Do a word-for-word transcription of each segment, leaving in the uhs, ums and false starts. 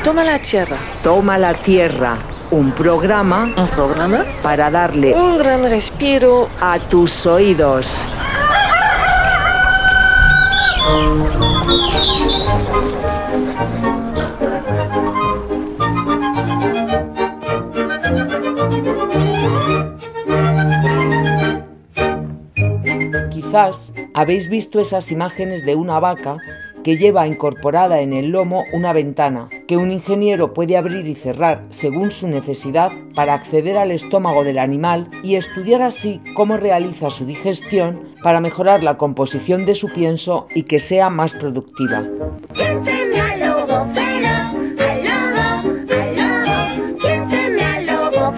Toma la tierra. Toma la tierra, un programa, ¿Un programa? para darle Un gran respiro a tus oídos. Quizás habéis visto esas imágenes de una vaca que lleva incorporada en el lomo una ventana, que un ingeniero puede abrir y cerrar según su necesidad para acceder al estómago del animal y estudiar así cómo realiza su digestión para mejorar la composición de su pienso y que sea más productiva. ¿Quién teme al lobo feroz? Al lobo, al lobo. ¿Quién teme al lobo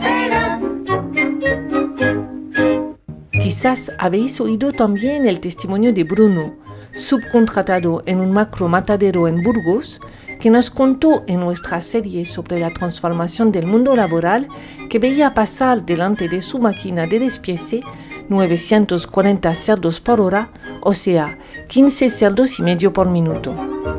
feroz? Quizás habéis oído también el testimonio de Bruno, subcontratado en un macro matadero en Burgos, que nos contó en nuestra serie sobre la transformación del mundo laboral que veía pasar delante de su máquina de despiece novecientos cuarenta cerdos por hora, o sea, quince cerdos y medio por minuto.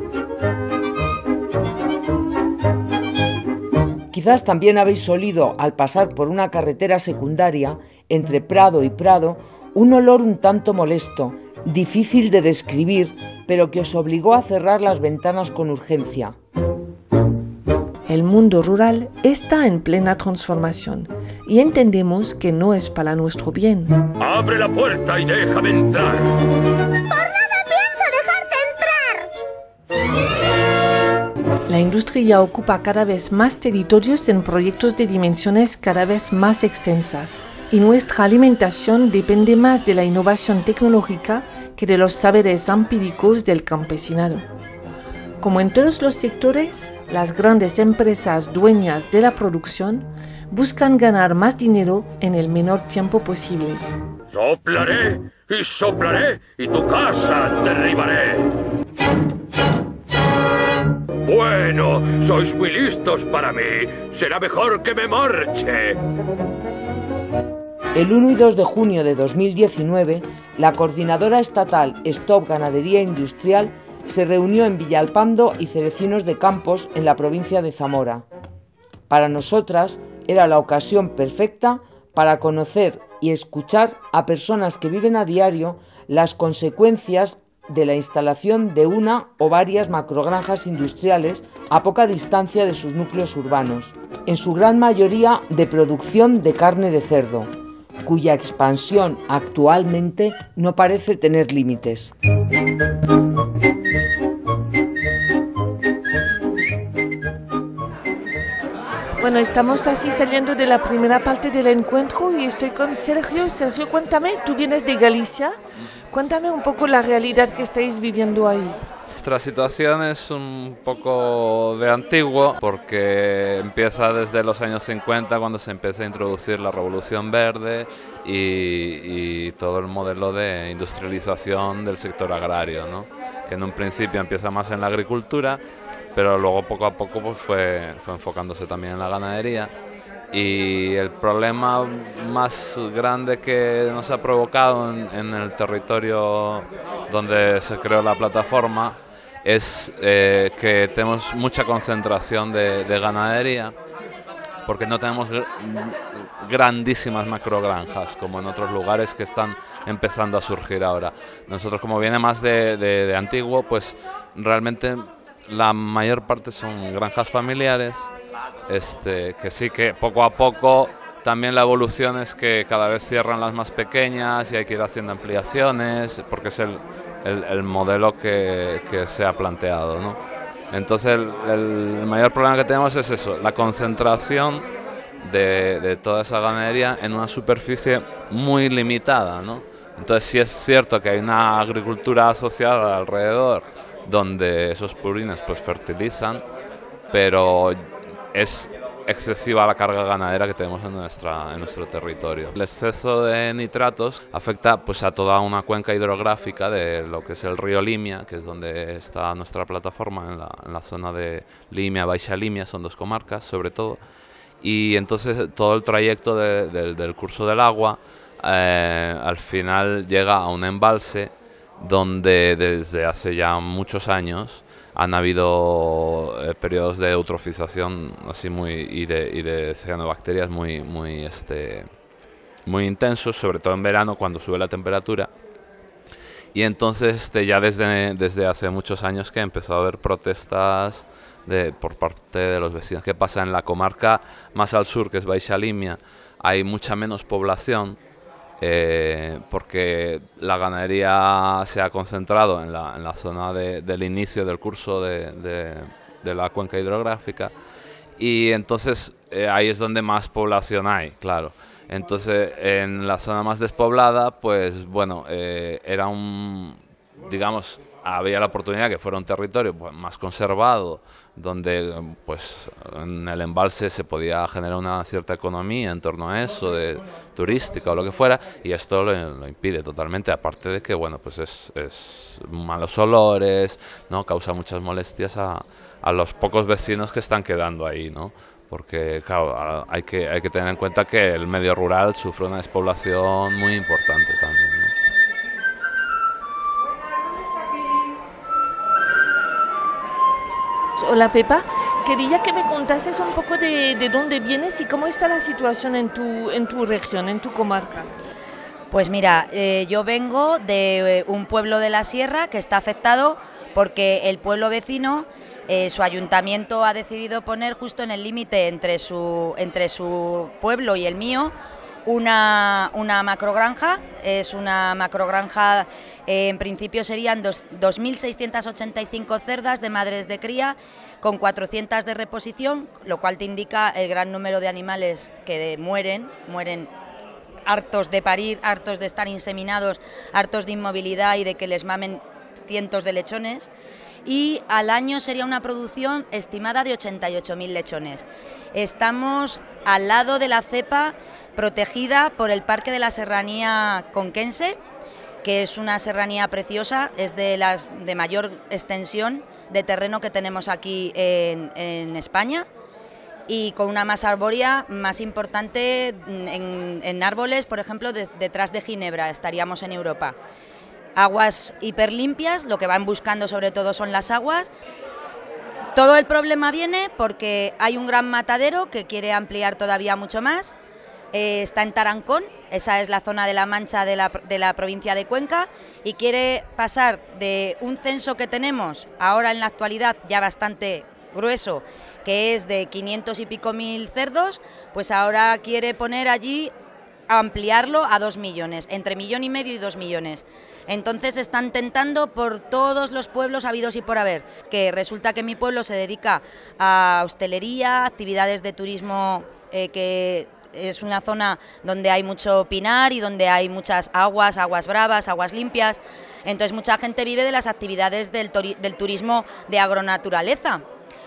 Quizás también habéis olido, al pasar por una carretera secundaria, entre prado y prado, un olor un tanto molesto, difícil de describir, pero que os obligó a cerrar las ventanas con urgencia. El mundo rural está en plena transformación y entendemos que no es para nuestro bien. ¡Abre la puerta y déjame entrar! ¡Por nada pienso dejarte entrar! La industria ocupa cada vez más territorios en proyectos de dimensiones cada vez más extensas. Y nuestra alimentación depende más de la innovación tecnológica que de los saberes empíricos del campesinado. Como en todos los sectores, las grandes empresas dueñas de la producción buscan ganar más dinero en el menor tiempo posible. Soplaré y soplaré y tu casa derribaré. Bueno, sois muy listos para mí. Será mejor que me marche. El uno y dos de junio de dos mil diecinueve, la coordinadora estatal Stop Ganadería Industrial se reunió en Villalpando y Cerecinos de Campos, en la provincia de Zamora. Para nosotras era la ocasión perfecta para conocer y escuchar a personas que viven a diario las consecuencias de la instalación de una o varias macrogranjas industriales a poca distancia de sus núcleos urbanos, en su gran mayoría de producción de carne de cerdo, cuya expansión actualmente no parece tener límites. Bueno, estamos así saliendo de la primera parte del encuentro y estoy con Sergio. Sergio, cuéntame, tú vienes de Galicia. Cuéntame un poco la realidad que estáis viviendo ahí. Nuestra situación es un poco de antiguo porque empieza desde los años cincuenta, cuando se empieza a introducir la revolución verde y, y todo el modelo de industrialización del sector agrario, ¿no? Que en un principio empieza más en la agricultura, pero luego poco a poco pues fue, fue enfocándose también en la ganadería. Y el problema más grande que nos ha provocado en, en el territorio donde se creó la plataforma es eh, que tenemos mucha concentración de, de ganadería, porque no tenemos gr- grandísimas macrogranjas como en otros lugares que están empezando a surgir ahora. Nosotros, como viene más de, de, de antiguo, pues realmente la mayor parte son granjas familiares, este, que sí que poco a poco también la evolución es que cada vez cierran las más pequeñas y hay que ir haciendo ampliaciones, porque es el, el, el modelo que, que se ha planteado, ¿no? Entonces el, el mayor problema que tenemos es eso, la concentración de, de toda esa ganadería en una superficie muy limitada, ¿no? Entonces sí es cierto que hay una agricultura asociada alrededor donde esos purines pues fertilizan, pero es excesiva la carga ganadera que tenemos en, nuestra, en nuestro territorio. El exceso de nitratos afecta pues, a toda una cuenca hidrográfica de lo que es el río Limia, que es donde está nuestra plataforma, en la, en la zona de Limia, Baixa Limia, son dos comarcas sobre todo, y entonces todo el trayecto de, de, del curso del agua eh, al final llega a un embalse donde desde hace ya muchos años han habido eh, periodos de eutrofización así muy y de, y de cianobacterias muy, muy, este, muy intensos, sobre todo en verano cuando sube la temperatura. Y entonces este, ya desde, desde hace muchos años que empezó a haber protestas de, por parte de los vecinos. ¿Qué pasa? En la comarca más al sur, que es Baixa Limia, hay mucha menos población, eh, porque la ganadería se ha concentrado en la, en la zona de, del inicio del curso de, de, de la cuenca hidrográfica, y entonces eh, ahí es donde más población hay, claro. Entonces en la zona más despoblada, pues bueno, eh, era un, digamos, había la oportunidad que fuera un territorio pues, más conservado, donde pues en el embalse se podía generar una cierta economía en torno a eso, de turística o lo que fuera, y esto lo, lo impide totalmente, aparte de que bueno, pues es, es malos olores, ¿no? Causa muchas molestias a, a los pocos vecinos que están quedando ahí, ¿no? Porque claro, hay que, hay que tener en cuenta que el medio rural sufre una despoblación muy importante también, ¿no? Hola Pepa, quería que me contases un poco de, de dónde vienes y cómo está la situación en tu, en tu región, en tu comarca. Pues mira, eh, yo vengo de un pueblo de la sierra que está afectado porque el pueblo vecino, eh, su ayuntamiento ha decidido poner justo en el límite entre su, entre su pueblo y el mío una, una macrogranja. Es una macrogranja, eh, en principio serían dos mil seiscientas ochenta y cinco cerdas de madres de cría con cuatrocientas de reposición, lo cual te indica el gran número de animales que de, mueren, mueren hartos de parir, hartos de estar inseminados, hartos de inmovilidad y de que les mamen cientos de lechones. Y al año sería una producción estimada de ochenta y ocho mil lechones. Estamos al lado de la cepa protegida por el Parque de la Serranía Conquense, que es una serranía preciosa, es de las de mayor extensión de terreno que tenemos aquí en, en España, y con una masa arbórea más importante en, en árboles, por ejemplo, de, detrás de Ginebra, estaríamos en Europa. Aguas hiperlimpias, lo que van buscando sobre todo son las aguas. Todo el problema viene porque hay un gran matadero que quiere ampliar todavía mucho más. Eh, está en Tarancón, esa es la zona de la Mancha de la, de la provincia de Cuenca, y quiere pasar de un censo que tenemos ahora en la actualidad ya bastante grueso, que es de quinientos y pico mil cerdos, pues ahora quiere poner allí, ampliarlo a dos millones, entre millón y medio y dos millones. Entonces están tentando por todos los pueblos habidos y por haber, que resulta que mi pueblo se dedica a hostelería, actividades de turismo, eh, que es una zona donde hay mucho pinar y donde hay muchas aguas, aguas bravas, aguas limpias. Entonces mucha gente vive de las actividades del, del turismo de agronaturaleza.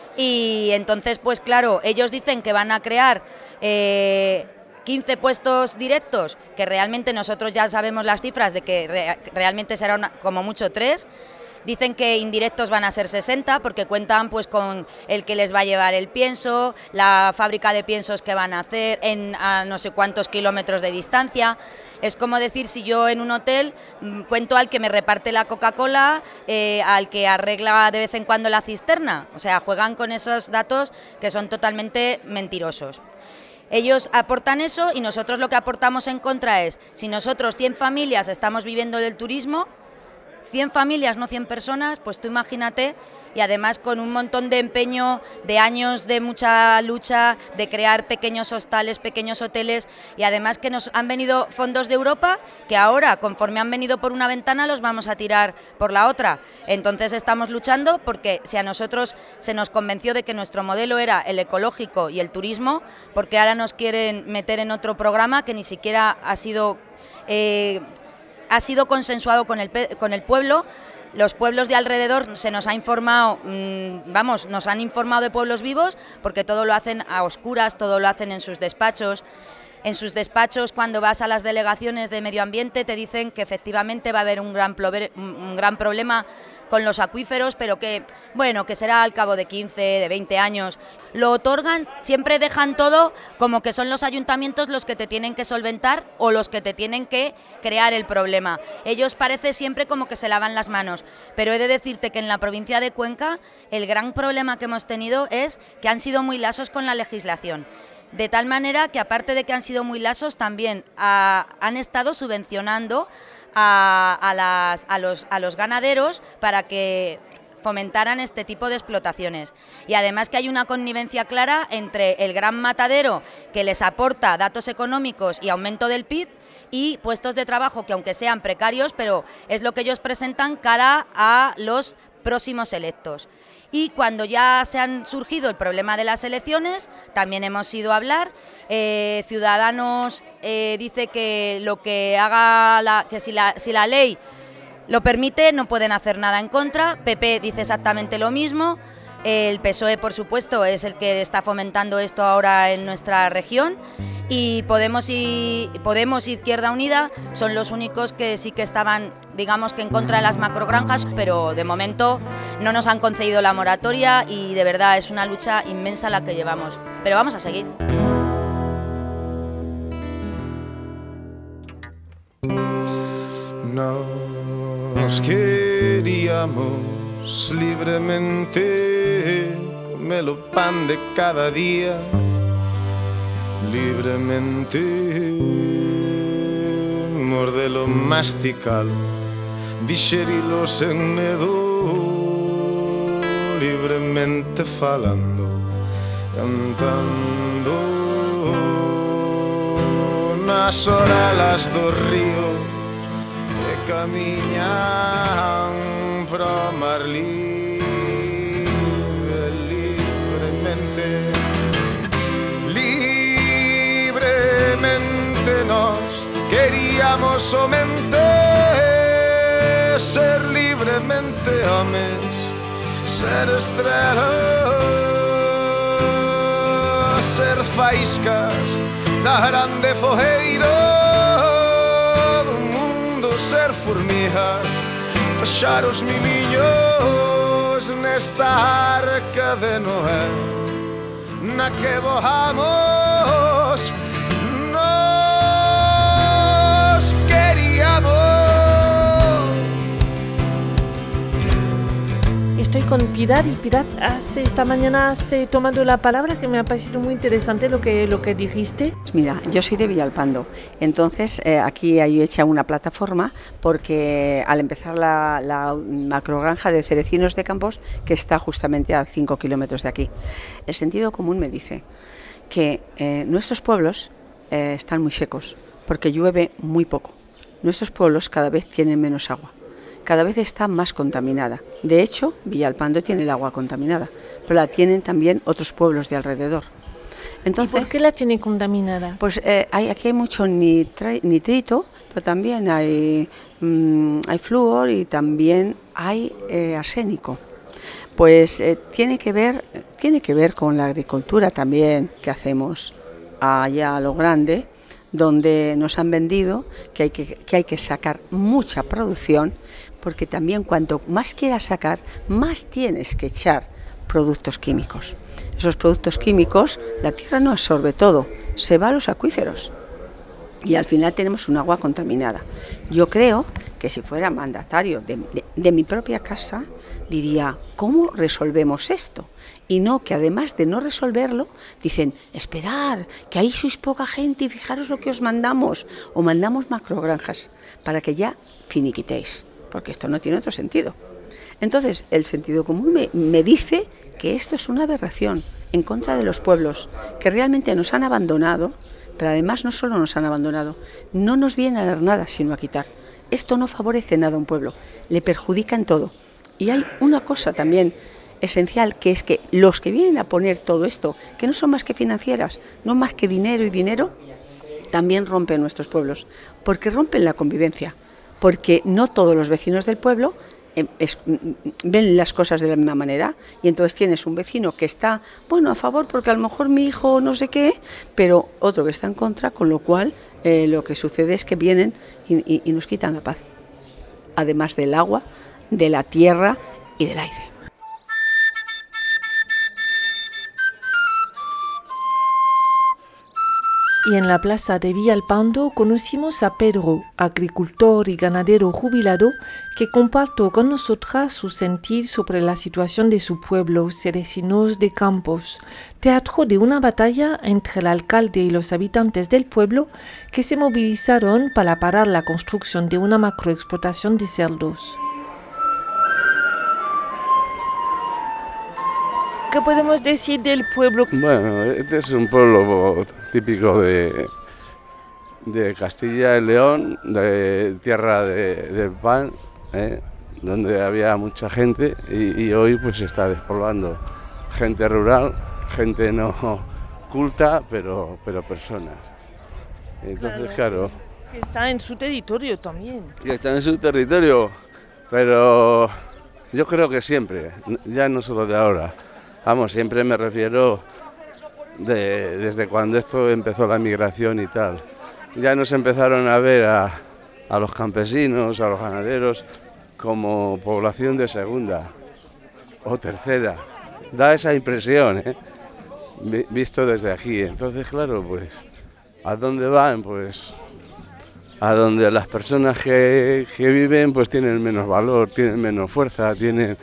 Y entonces, pues claro, ellos dicen que van a crear Eh, quince puestos directos, que realmente nosotros ya sabemos las cifras de que re- realmente será una, como mucho tres. Dicen que indirectos van a ser sesenta porque cuentan pues con el que les va a llevar el pienso, la fábrica de piensos que van a hacer en a no sé cuántos kilómetros de distancia. Es como decir, si yo en un hotel mmm, cuento al que me reparte la Coca-Cola, eh, al que arregla de vez en cuando la cisterna. O sea, juegan con esos datos que son totalmente mentirosos. Ellos aportan eso y nosotros lo que aportamos en contra es, si nosotros cien familias estamos viviendo del turismo, cien familias, no cien personas, pues tú imagínate, y además con un montón de empeño, de años de mucha lucha, de crear pequeños hostales, pequeños hoteles, y además que nos han venido fondos de Europa, que ahora, conforme han venido por una ventana, los vamos a tirar por la otra. Entonces estamos luchando porque si a nosotros se nos convenció de que nuestro modelo era el ecológico y el turismo, porque ahora nos quieren meter en otro programa que ni siquiera ha sido... Eh, ha sido consensuado con el, con el pueblo. Los pueblos de alrededor se nos ha informado, mmm, vamos, nos han informado de pueblos vivos, porque todo lo hacen a oscuras, todo lo hacen en sus despachos. En sus despachos, cuando vas a las delegaciones de medio ambiente, te dicen que efectivamente va a haber un gran, un gran problema con los acuíferos, pero que, bueno, que será al cabo de quince, de veinte años. Lo otorgan, siempre dejan todo como que son los ayuntamientos los que te tienen que solventar o los que te tienen que crear el problema. Ellos parece siempre como que se lavan las manos, pero he de decirte que en la provincia de Cuenca el gran problema que hemos tenido es que han sido muy laxos con la legislación. De tal manera que, aparte de que han sido muy laxos, también a, han estado subvencionando a, a, las, a, los, a los ganaderos para que fomentaran este tipo de explotaciones. Y además que hay una connivencia clara entre el gran matadero, que les aporta datos económicos y aumento del P I B, y puestos de trabajo que, aunque sean precarios, pero es lo que ellos presentan cara a los próximos electos. Y cuando ya se han surgido el problema de las elecciones, también hemos ido a hablar. Eh, Ciudadanos eh, dice que lo que haga la, que si la, si la ley lo permite, no pueden hacer nada en contra. P P dice exactamente lo mismo. El P S O E, por supuesto, es el que está fomentando esto ahora en nuestra región. Y Podemos y Podemos y Izquierda Unida son los únicos que sí que estaban, digamos, que en contra de las macrogranjas, pero de momento no nos han concedido la moratoria y de verdad es una lucha inmensa la que llevamos. Pero vamos a seguir. Nos queríamos libremente, comer el pan de cada día. Libremente, mordelo, masticalo, digerirlo sen medo, libremente falando, cantando nas orelas do río que camiñan pro mar libre, libremente. Libremente nos queríamos somente ser libremente homes, ser estrelas, ser faíscas da grande fogueira do mundo, ser formigas, baixar os mimiños nesta arca de Noé na que voamos. Nos queríamos. Estoy con Pilar y Pilar, has, esta mañana has eh, tomado la palabra, que me ha parecido muy interesante lo que, lo que dijiste. Mira, yo soy de Villalpando, entonces eh, aquí hay hecha una plataforma porque al empezar la, la macrogranja de Cerecinos de Campos, que está justamente a cinco kilómetros de aquí, el sentido común me dice que eh, nuestros pueblos eh, están muy secos porque llueve muy poco. Nuestros pueblos cada vez tienen menos agua, cada vez está más contaminada. De hecho, Villalpando tiene el agua contaminada, pero la tienen también otros pueblos de alrededor. Entonces, ¿y por qué la tiene contaminada? Pues eh, hay, aquí hay mucho nitri- nitrito, pero también hay, mmm, hay flúor y también hay eh, arsénico. Pues eh, tiene que ver, tiene que ver con la agricultura también que hacemos allá a lo grande, donde nos han vendido que hay que, que hay que sacar mucha producción, porque también cuanto más quieras sacar, más tienes que echar productos químicos. Esos productos químicos, la tierra no absorbe todo, se va a los acuíferos y al final tenemos un agua contaminada. Yo creo que si fuera mandatario de, de, de mi propia casa, diría, ¿cómo resolvemos esto? Y no, que además de no resolverlo, dicen, esperar, que ahí sois poca gente y fijaros lo que os mandamos, o mandamos macrogranjas, para que ya finiquitéis, porque esto no tiene otro sentido. Entonces, el sentido común me, me dice que esto es una aberración en contra de los pueblos, que realmente nos han abandonado, pero además no solo nos han abandonado, no nos viene a dar nada, sino a quitar. Esto no favorece nada a un pueblo, le perjudica en todo. Y hay una cosa también esencial, que es que los que vienen a poner todo esto, que no son más que financieras, no más que dinero y dinero, también rompen nuestros pueblos, porque rompen la convivencia, porque no todos los vecinos del pueblo eh, es, ven las cosas de la misma manera, y entonces tienes un vecino que está, bueno, a favor porque a lo mejor mi hijo no sé qué, pero otro que está en contra, con lo cual eh, lo que sucede es que vienen y, y, y nos quitan la paz. Además del agua, de la tierra y del aire. Y en la plaza de Villalpando conocimos a Pedro, agricultor y ganadero jubilado, que compartió con nosotras su sentir sobre la situación de su pueblo, Cerecinos de Campos, teatro de una batalla entre el alcalde y los habitantes del pueblo que se movilizaron para parar la construcción de una macroexplotación de cerdos. ¿Qué podemos decir del pueblo? Bueno, este es un pueblo típico de, de Castilla y León, de tierra de, del pan, ¿eh? Donde había mucha gente y, y hoy pues se está despoblando. Gente rural, gente no culta, pero, pero personas. Entonces, claro, Que está en su territorio también. que están en su territorio, pero yo creo que siempre, ya no solo de ahora. Vamos, siempre me refiero de, desde cuando esto empezó la migración y tal. Ya nos empezaron a ver a, a los campesinos, a los ganaderos, como población de segunda o tercera. Da esa impresión, ¿eh? Vi- visto desde aquí. Entonces, claro, pues, ¿a dónde van? Pues a donde las personas que, que viven pues tienen menos valor, tienen menos fuerza, tienen...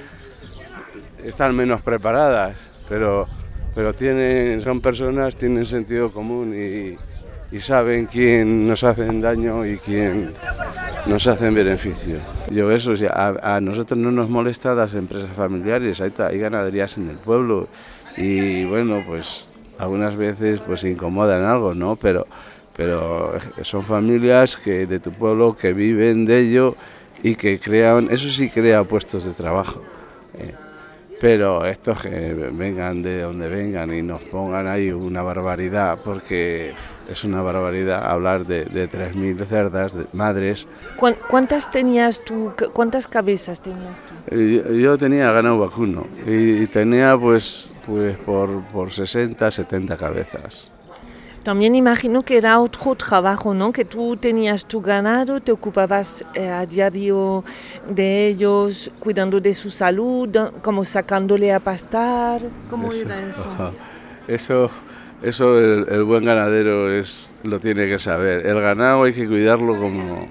están menos preparadas, pero, pero tienen, son personas, tienen sentido común y, y saben quién nos hacen daño y quién nos hacen beneficio. Yo eso, a, a nosotros no nos molestan las empresas familiares, hay, hay ganaderías en el pueblo y bueno, pues algunas veces pues incomodan algo, ¿no? Pero, pero son familias que de tu pueblo que viven de ello y que crean, eso sí crea puestos de trabajo. Eh. Pero estos que vengan de donde vengan y nos pongan ahí una barbaridad, porque es una barbaridad hablar de, de tres mil cerdas, de madres. ¿Cuán- ¿Cuántas tenías tú? Cu- ¿Cuántas cabezas tenías tú? Y Yo, yo tenía ganado vacuno y, y tenía pues, pues por, por sesenta, setenta cabezas. También imagino que era otro trabajo, ¿no? Que tú tenías tu ganado, te ocupabas eh, a diario de ellos, cuidando de su salud, como sacándole a pastar. ¿Cómo Eso, era eso? ajá. Eso, eso el, el buen ganadero es, lo tiene que saber. El ganado hay que cuidarlo como,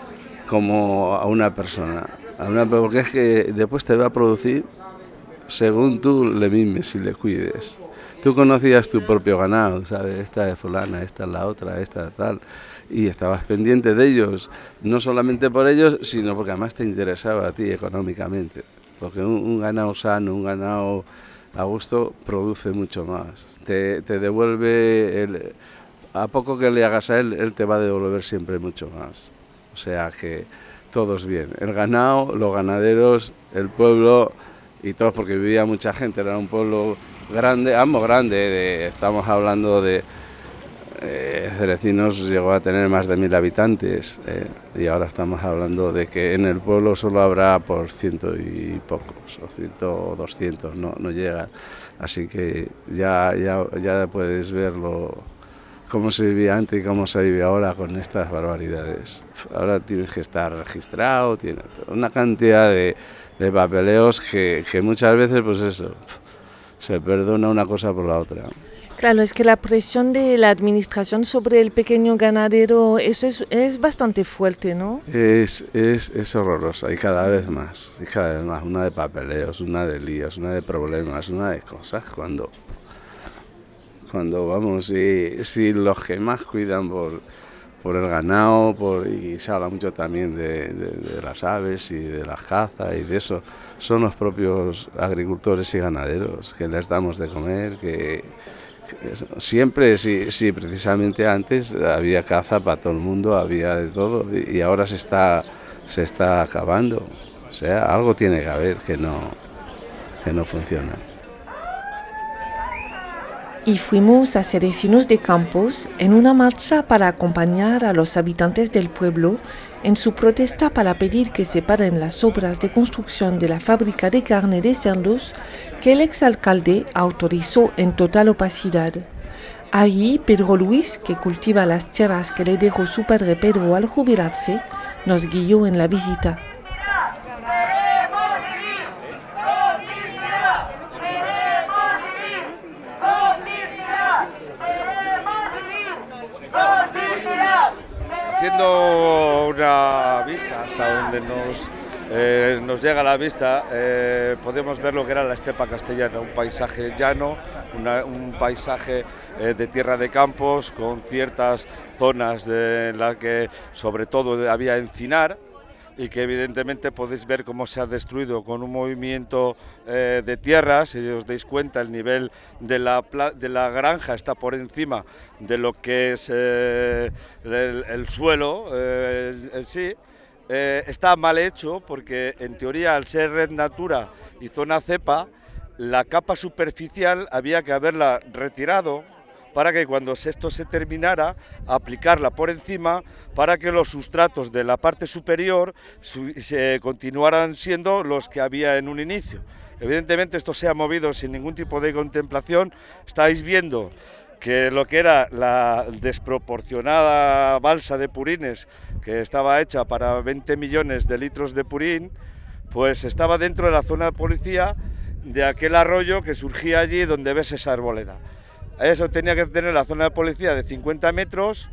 como a una persona, a una, porque es que después te va a producir según tú le mimes y le cuides. Tú conocías tu propio ganado, ¿sabes? Esta es fulana, esta es la otra, esta es tal, y estabas pendiente de ellos, no solamente por ellos, sino porque además te interesaba a ti económicamente, porque un, un ganado sano, un ganado a gusto, produce mucho más, te, te devuelve, el, a poco que le hagas a él, él te va a devolver siempre mucho más, o sea que todos bien, el ganado, los ganaderos, el pueblo y todos, porque vivía mucha gente, era un pueblo grande, ambos grandes, de, estamos hablando de eh, Cerecinos llegó a tener más de mil habitantes eh, y ahora estamos hablando de que en el pueblo solo habrá por ciento y pocos, o ciento o doscientos, no, no llegan, así que ya, ya, ya puedes verlo cómo se vivía antes y cómo se vive ahora con estas barbaridades. Ahora tienes que estar registrado, tienes una cantidad de, de papeleos que, que muchas veces pues eso, se perdona una cosa por la otra. Claro, es que la presión de la administración sobre el pequeño ganadero, eso es, es bastante fuerte, ¿no? Es, es, es horrorosa y cada vez más, y cada vez más, una de papeleos, una de líos, una de problemas, una de cosas, cuando, cuando vamos, si, si los que más cuidan por, por el ganado, por, y se habla mucho también de, de, de las aves y de la caza y de eso, son los propios agricultores y ganaderos que les damos de comer, que, que siempre, si, si precisamente antes había caza para todo el mundo, había de todo y, y ahora se está, se está acabando, o sea, algo tiene que haber que no, que no funciona. Y fuimos a Cerecinos de Campos en una marcha para acompañar a los habitantes del pueblo en su protesta para pedir que se paren las obras de construcción de la fábrica de carne de cerdos que el exalcalde autorizó en total opacidad. Allí Pedro Luis, que cultiva las tierras que le dejó su padre Pedro al jubilarse, nos guió en la visita. haciendo una vista hasta donde nos, eh, nos llega la vista, eh, podemos ver lo que era la estepa castellana, un paisaje llano, una, un paisaje eh, de tierra de campos, con ciertas zonas de, en las que sobre todo había encinar, y que evidentemente podéis ver cómo se ha destruido con un movimiento eh, de tierras. Si os dais cuenta, el nivel de la, de la granja está por encima de lo que es eh, el, el suelo eh, en sí. Eh, está mal hecho porque en teoría, al ser Red Natura y zona cepa, la capa superficial había que haberla retirado para que cuando esto se terminara, aplicarla por encima para que los sustratos de la parte superior su, se continuaran siendo los que había en un inicio. Evidentemente esto se ha movido sin ningún tipo de contemplación. Estáis viendo que lo que era la desproporcionada balsa de purines, que estaba hecha para veinte millones de litros de purín, pues estaba dentro de la zona de policía de aquel arroyo que surgía allí donde ves esa arboleda. Eso tenía que tener la zona de policía de cincuenta metros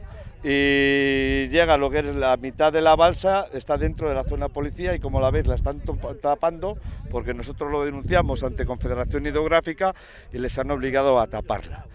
y llega lo que es la mitad de la balsa, está dentro de la zona de policía y como la veis la están tapando porque nosotros lo denunciamos ante Confederación Hidrográfica y les han obligado a taparla.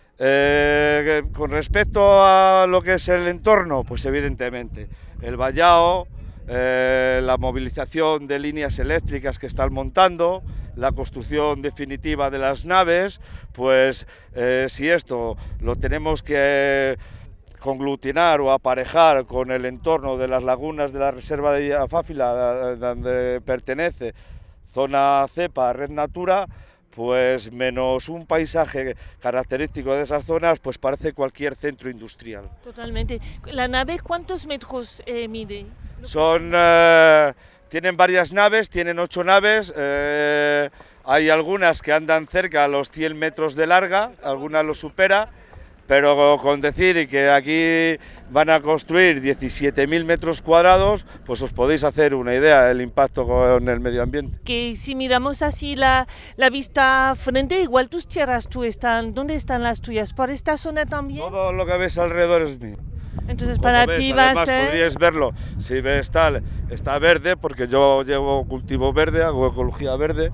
Eh, con respecto a lo que es el entorno, pues evidentemente el vallado, eh, la movilización de líneas eléctricas que están montando, la construcción definitiva de las naves, pues eh, si esto lo tenemos que conglutinar o aparejar con el entorno de las lagunas de la reserva de Fáfila, donde pertenece zona cepa, Red Natura, pues menos un paisaje característico de esas zonas, pues parece cualquier centro industrial. Totalmente. ¿La nave cuántos metros eh, mide? Son... Eh, Tienen varias naves, tienen ocho naves, eh, hay algunas que andan cerca a los cien metros de larga, algunas lo supera, pero con decir que aquí van a construir diecisiete mil metros cuadrados, pues os podéis hacer una idea del impacto con el medio ambiente. Que si miramos así la, la vista frente, igual tus tierras tú están, ¿dónde están las tuyas? ¿Por esta zona también? Todo lo que ves alrededor es mío. Entonces para ves, ti va a ser... podríais verlo, si ves tal, está verde, porque yo llevo cultivo verde, hago ecología verde,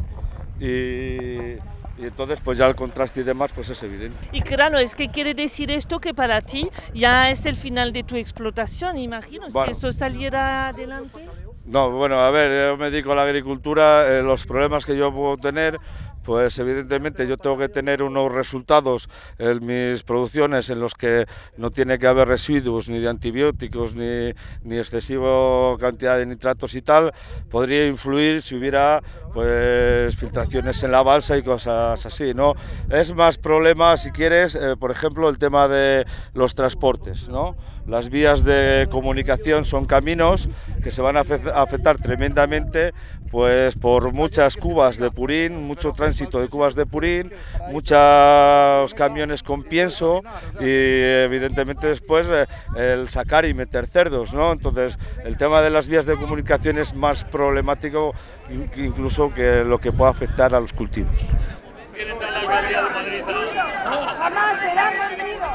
y, y entonces pues ya el contraste y demás pues es evidente. Y claro, es que quiere decir esto que para ti ya es el final de tu explotación, imagino, bueno, si eso saliera adelante. No, bueno, a ver, yo me dedico a la agricultura, eh, los problemas que yo puedo tener, pues evidentemente yo tengo que tener unos resultados en mis producciones en los que no tiene que haber residuos ni de antibióticos ni, ni excesiva cantidad de nitratos y tal. Podría influir si hubiera pues filtraciones en la balsa y cosas así, ¿no? Es más problema, si quieres, eh, por ejemplo, el tema de los transportes, ¿no? Las vías de comunicación son caminos que se van a afectar tremendamente pues por muchas cubas de purín, mucho tránsito de cubas de purín, muchos camiones con pienso y evidentemente después eh, el sacar y meter cerdos, ¿no? Entonces el tema de las vías de comunicación es más problemático incluso que lo que pueda afectar a los cultivos. Jamás será vencido.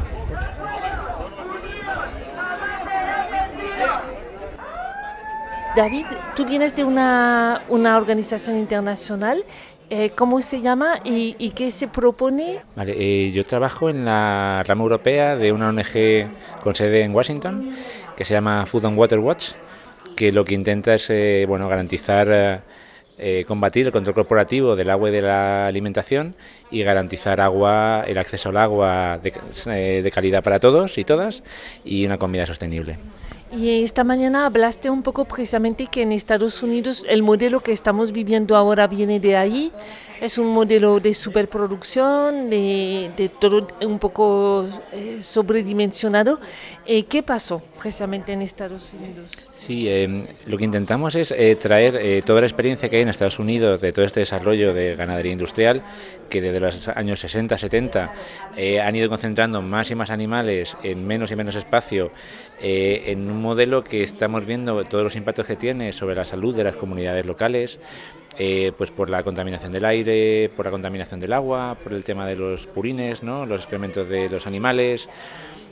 David, tú vienes de una, una organización internacional, eh, ¿cómo se llama y, y qué se propone? Vale, eh, yo trabajo en la rama europea de una O N G con sede en Washington, que se llama Food and Water Watch, que lo que intenta es eh, bueno, garantizar, eh, combatir el control corporativo del agua y de la alimentación y garantizar agua, el acceso al agua de, eh, de calidad para todos y todas y una comida sostenible. Y esta mañana hablaste un poco precisamente que en Estados Unidos el modelo que estamos viviendo ahora viene de ahí, es un modelo de superproducción, de, de todo un poco eh, sobredimensionado. Eh, ¿Qué pasó precisamente en Estados Unidos? Sí, eh, lo que intentamos es eh, traer eh, toda la experiencia que hay en Estados Unidos de todo este desarrollo de ganadería industrial, que desde los años sesenta, setenta eh, han ido concentrando más y más animales en menos y menos espacio, eh, en un modelo que estamos viendo todos los impactos que tiene sobre la salud de las comunidades locales, eh, pues por la contaminación del aire, por la contaminación del agua, por el tema de los purines, ¿no? Los excrementos de los animales.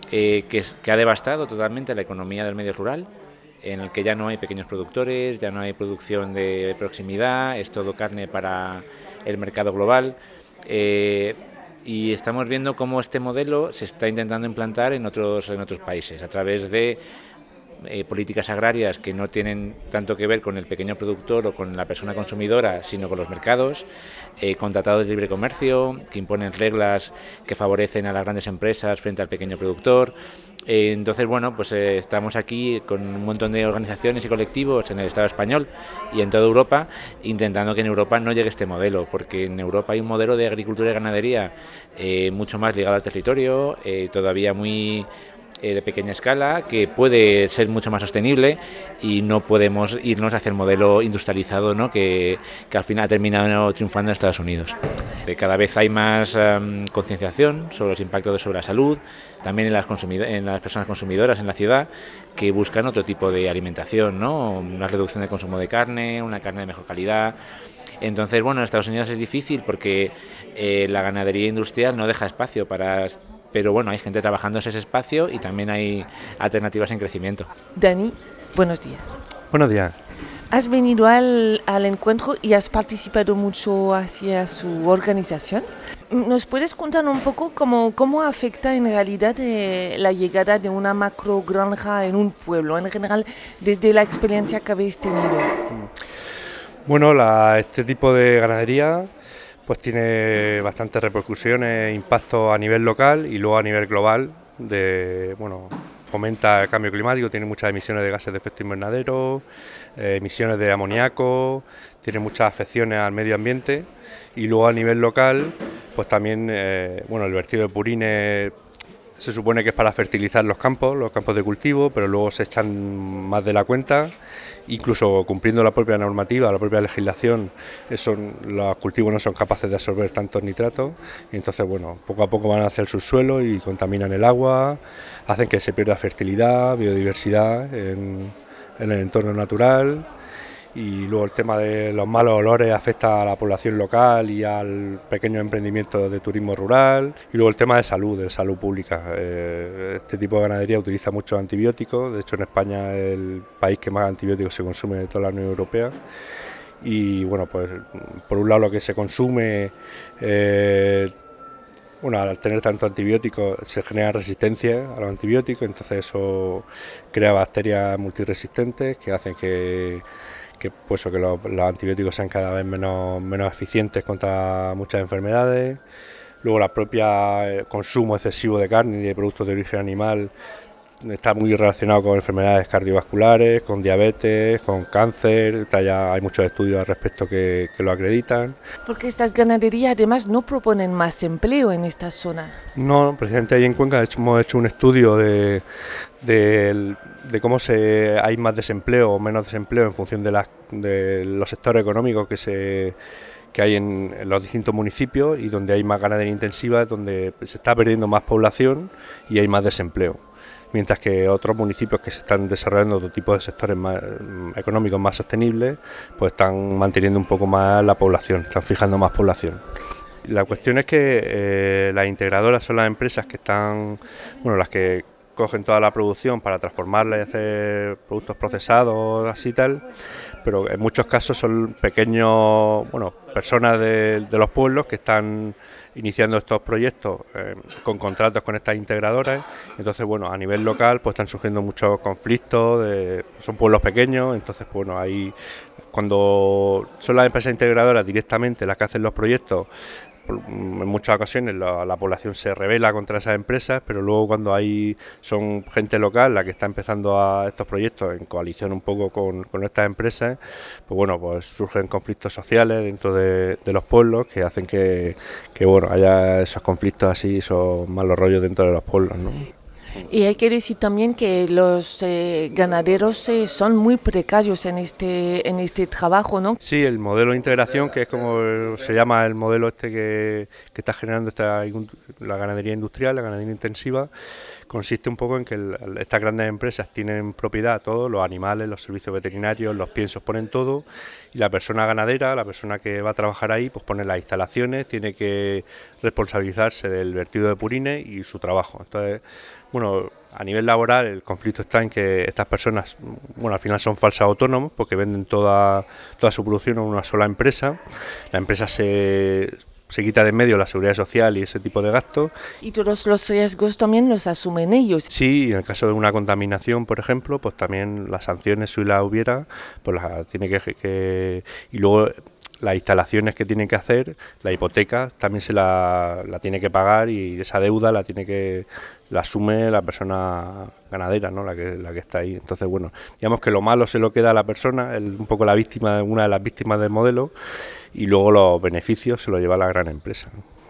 eh, que, que ha devastado totalmente la economía del medio rural, en el que ya no hay pequeños productores, ya no hay producción de proximidad, es todo carne para el mercado global. Eh, y estamos viendo cómo este modelo se está intentando implantar en otros, en otros países, a través de eh, políticas agrarias que no tienen tanto que ver con el pequeño productor o con la persona consumidora, sino con los mercados, eh, con tratados de libre comercio, que imponen reglas que favorecen a las grandes empresas frente al pequeño productor. Eh, entonces, bueno, pues eh, estamos aquí con un montón de organizaciones y colectivos en el Estado español y en toda Europa, intentando que en Europa no llegue este modelo, porque en Europa hay un modelo de agricultura y ganadería eh, mucho más ligado al territorio, eh, todavía muy eh, de pequeña escala, que puede ser mucho más sostenible, y no podemos irnos hacia el modelo industrializado, ¿no?, que, que al final ha terminado triunfando en Estados Unidos. De cada vez hay más um, concienciación sobre los impactos sobre la salud, también en las, en las personas consumidoras en la ciudad, que buscan otro tipo de alimentación, ¿no?, una reducción del consumo de carne, una carne de mejor calidad. Entonces, bueno, en Estados Unidos es difícil porque eh, la ganadería industrial no deja espacio para... Pero bueno, hay gente trabajando en ese espacio y también hay alternativas en crecimiento. Dani, buenos días. Buenos días. Has venido al, al encuentro y has participado mucho hacia su organización. ¿Nos puedes contar un poco cómo, cómo afecta en realidad eh, la llegada de una macrogranja en un pueblo, en general, desde la experiencia que habéis tenido? Bueno, la, este tipo de ganadería pues tiene bastantes repercusiones, impactos a nivel local y luego a nivel global. De, bueno, fomenta el cambio climático, tiene muchas emisiones de gases de efecto invernadero, eh, emisiones de amoníaco, tiene muchas afecciones al medio ambiente, y luego a nivel local, pues también, eh, bueno, el vertido de purines se supone que es para fertilizar los campos, los campos de cultivo, pero luego se echan más de la cuenta. Incluso cumpliendo la propia normativa, la propia legislación, eso, los cultivos no son capaces de absorber tantos nitratos, y entonces, bueno, poco a poco van hacia el subsuelo y contaminan el agua, hacen que se pierda fertilidad, biodiversidad en, en el entorno natural. Y luego el tema de los malos olores afecta a la población local y al pequeño emprendimiento de turismo rural. Y luego el tema de salud, de salud pública. Eh, este tipo de ganadería utiliza muchos antibióticos, de hecho en España es el país que más antibióticos se consume de toda la Unión Europea. Y bueno, pues por un lado lo que se consume, eh, bueno, al tener tanto antibióticos se genera resistencia a los antibióticos, entonces eso crea bacterias multiresistentes que hacen que que, pues, que los, los antibióticos sean cada vez menos, menos eficientes contra muchas enfermedades. Luego el propio consumo excesivo de carne y de productos de origen animal está muy relacionado con enfermedades cardiovasculares, con diabetes, con cáncer. Ya hay muchos estudios al respecto que, que lo acreditan. Porque estas ganaderías además no proponen más empleo en estas zonas. No, precisamente ahí en Cuenca de hecho, hemos hecho un estudio de, de, de cómo se hay más desempleo o menos desempleo en función de, las, de los sectores económicos que se que hay en, en los distintos municipios, y donde hay más ganadería intensiva, donde se está perdiendo más población y hay más desempleo. Mientras que otros municipios que se están desarrollando otro tipo de sectores más, económicos más sostenibles, pues están manteniendo un poco más la población, están fijando más población. La cuestión es que eh, las integradoras son las empresas que están, bueno, las que cogen toda la producción para transformarla y hacer productos procesados, así y tal, pero en muchos casos son pequeños, bueno, personas de, de los pueblos que están iniciando estos proyectos eh, con contratos con estas integradoras. Entonces, bueno, a nivel local pues están surgiendo muchos conflictos, de, son pueblos pequeños, entonces, bueno, ahí cuando son las empresas integradoras directamente las que hacen los proyectos, en muchas ocasiones la, la población se rebela contra esas empresas, pero luego cuando hay son gente local la que está empezando a estos proyectos en coalición un poco con, con estas empresas, pues bueno, pues surgen conflictos sociales dentro de, de los pueblos que hacen que, que bueno, haya esos conflictos así, esos malos rollos dentro de los pueblos, ¿no? Y hay que decir también que los eh, ganaderos eh, son muy precarios en este en este trabajo, ¿no? Sí, el modelo de integración, que es como se llama el modelo este que, que está generando esta, la ganadería industrial, la ganadería intensiva, consiste un poco en que el, estas grandes empresas tienen propiedad todos, los animales, los servicios veterinarios, los piensos, ponen todo, y la persona ganadera, la persona que va a trabajar ahí, pues pone las instalaciones, tiene que responsabilizarse del vertido de purines y su trabajo. Entonces, bueno, a nivel laboral el conflicto está en que estas personas, bueno, al final son falsos autónomos porque venden toda, toda su producción a una sola empresa. La empresa se... se quita de en medio la seguridad social y ese tipo de gastos. ¿Y todos los riesgos también los asumen ellos? Sí, en el caso de una contaminación, por ejemplo, pues también las sanciones, si las hubiera, pues las tiene que, que... Y luego las instalaciones que tiene que hacer, la hipoteca también se la, la tiene que pagar, y esa deuda la tiene que la asume la persona ganadera, ¿no? la que la que está ahí. Entonces, bueno, digamos que lo malo se lo queda a la persona, el, un poco la víctima, una de las víctimas del modelo, y luego los beneficios se los lleva la gran empresa.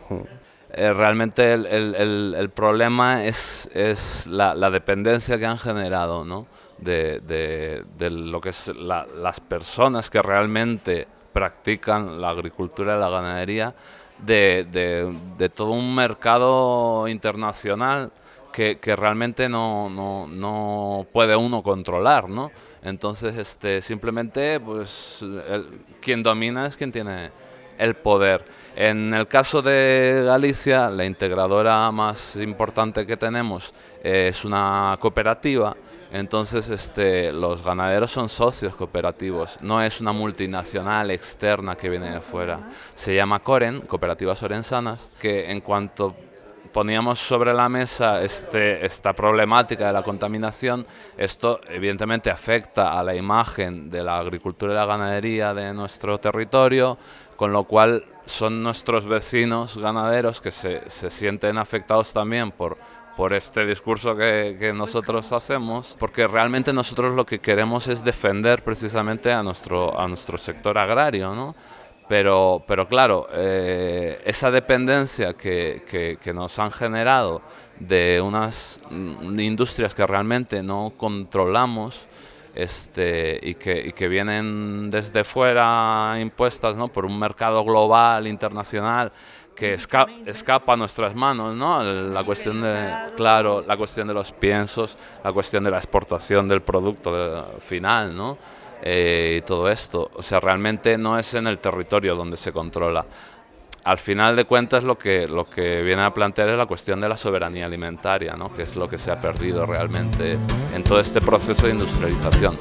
Eh, realmente el, el, el, el problema es, es la, la dependencia que han generado, ¿no? de, de, de lo que es la, las personas que realmente practican la agricultura y la ganadería, de, de, de todo un mercado internacional que, que realmente no, no, no puede uno controlar, ¿no? Entonces, este, simplemente, pues, el, quien domina es quien tiene el poder. En el caso de Galicia, la integradora más importante que tenemos eh, es una cooperativa. Entonces, este, los ganaderos son socios cooperativos, no es una multinacional externa que viene de fuera. Se llama Coren, Cooperativas Orensanas, que en cuanto poníamos sobre la mesa este, esta problemática de la contaminación, esto evidentemente afecta a la imagen de la agricultura y la ganadería de nuestro territorio, con lo cual son nuestros vecinos ganaderos que se, se sienten afectados también por por este discurso que, que nosotros hacemos, porque realmente nosotros lo que queremos es defender precisamente a nuestro, a nuestro sector agrario, ¿no? Pero, pero claro, eh, esa dependencia que, que, que nos han generado de unas industrias que realmente no controlamos, este, y, que, y que vienen desde fuera impuestas, ¿no? Por un mercado global, internacional, que esca escapa a nuestras manos, ¿no? La cuestión de, claro, la cuestión de los piensos, la cuestión de la exportación del producto de, final, ¿no? Eh, y todo esto, o sea, realmente no es en el territorio donde se controla. Al final de cuentas, lo que lo que viene a plantear es la cuestión de la soberanía alimentaria, ¿no? Que es lo que se ha perdido realmente en todo este proceso de industrialización.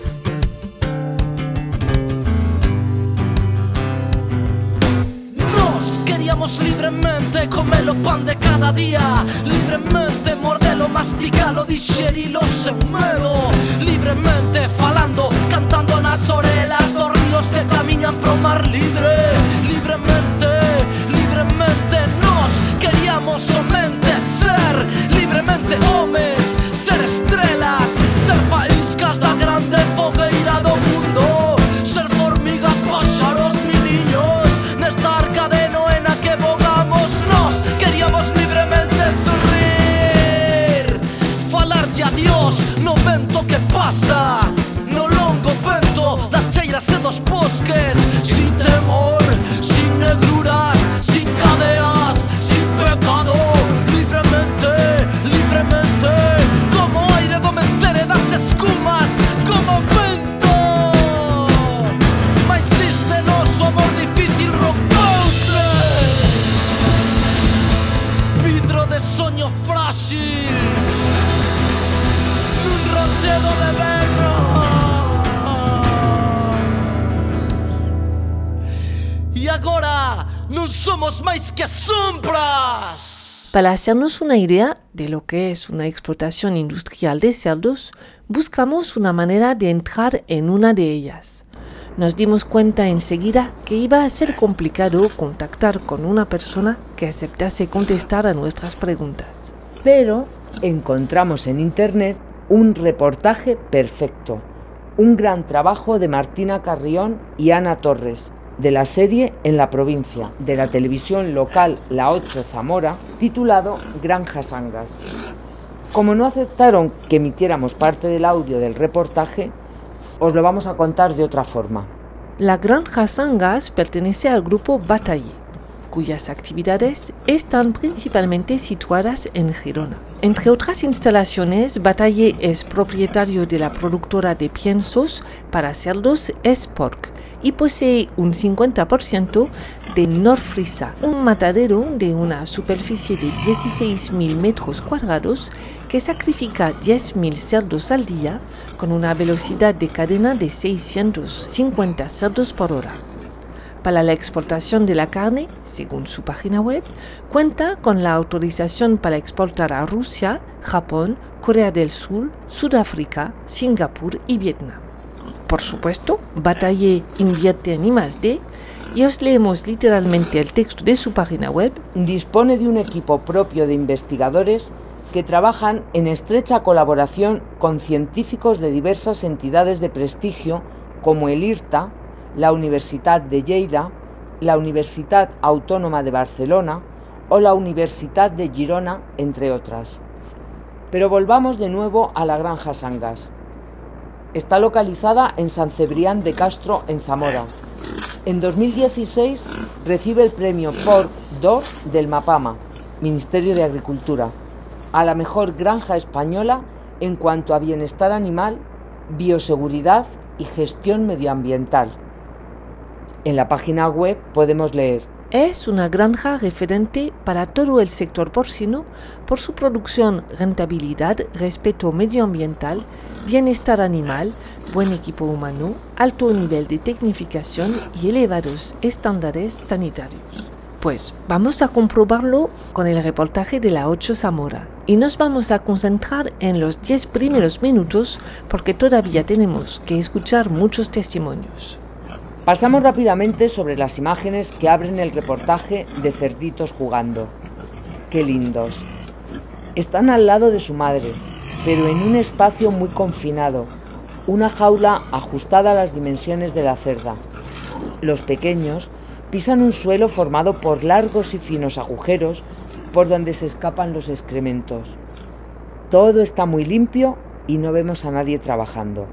Queríamos libremente comer los pan de cada día, libremente morderlo, masticarlo, digerirlo sen medo, libremente falando, cantando nas orelas dos ríos que caminan pro mar libre, libremente, libremente nos queríamos somente ser, libremente homes, ser estrelas, ser faíscas da grande fogueira do mundo, ser formigas, páxaros, miniños, nesta arca de Noé na que vogamos nos, queríamos libremente sorrir, falarlle a Dios no vento que pasa, no longo vento das cheiras e dos bosques, sin temor, sin negruras, sin cadeas, sin pecado, libremente, libremente, como aire do mencere das escumas, como vento, mais este noso amor difícil rocoutre, vidro de soño frágil, nun rochedo de berro. E agora non somos máis que sombras. Para hacernos una idea de lo que es una explotación industrial de cerdos, buscamos una manera de entrar en una de ellas. Nos dimos cuenta enseguida que iba a ser complicado contactar con una persona que aceptase contestar a nuestras preguntas. Pero encontramos en internet un reportaje perfecto, un gran trabajo de Martina Carrión y Ana Torres, de la serie En la provincia, de la televisión local La ocho Zamora, titulado Granjas Angas. Como no aceptaron que emitiéramos parte del audio del reportaje, os lo vamos a contar de otra forma. La Granja Angas pertenece al grupo Bataillé. cuyas actividades están principalmente situadas en Girona. Entre otras instalaciones, Bataller es propietario de la productora de piensos para cerdos Esporc y posee un cincuenta por ciento de Nordfrisa, un matadero de una superficie de dieciséis mil metros cuadrados que sacrifica diez mil cerdos al día con una velocidad de cadena de seiscientos cincuenta cerdos por hora. Para la exportación de la carne, según su página web, cuenta con la autorización para exportar a Rusia, Japón, Corea del Sur, Sudáfrica, Singapur y Vietnam. Por supuesto, Bataller invierte en I más D y os leemos literalmente el texto de su página web. Dispone de un equipo propio de investigadores que trabajan en estrecha colaboración con científicos de diversas entidades de prestigio como el IRTA, la Universitat de Lleida, la Universitat Autónoma de Barcelona o la Universitat de Girona, entre otras. Pero volvamos de nuevo a la granja Sangas. Está localizada en San Cebrián de Castro, en Zamora. En dos mil dieciséis recibe el premio Porc d'Or del MAPAMA, Ministerio de Agricultura, a la mejor granja española en cuanto a bienestar animal, bioseguridad y gestión medioambiental. En la página web podemos leer: es una granja referente para todo el sector porcino por su producción, rentabilidad, respeto medioambiental, bienestar animal, buen equipo humano, alto nivel de tecnificación y elevados estándares sanitarios. Pues vamos a comprobarlo con el reportaje de la ocho Zamora y nos vamos a concentrar en los diez primeros minutos porque todavía tenemos que escuchar muchos testimonios. Pasamos rápidamente sobre las imágenes que abren el reportaje de cerditos jugando. ¡Qué lindos! Están al lado de su madre, pero en un espacio muy confinado, una jaula ajustada a las dimensiones de la cerda. Los pequeños pisan un suelo formado por largos y finos agujeros por donde se escapan los excrementos. Todo está muy limpio y no vemos a nadie trabajando.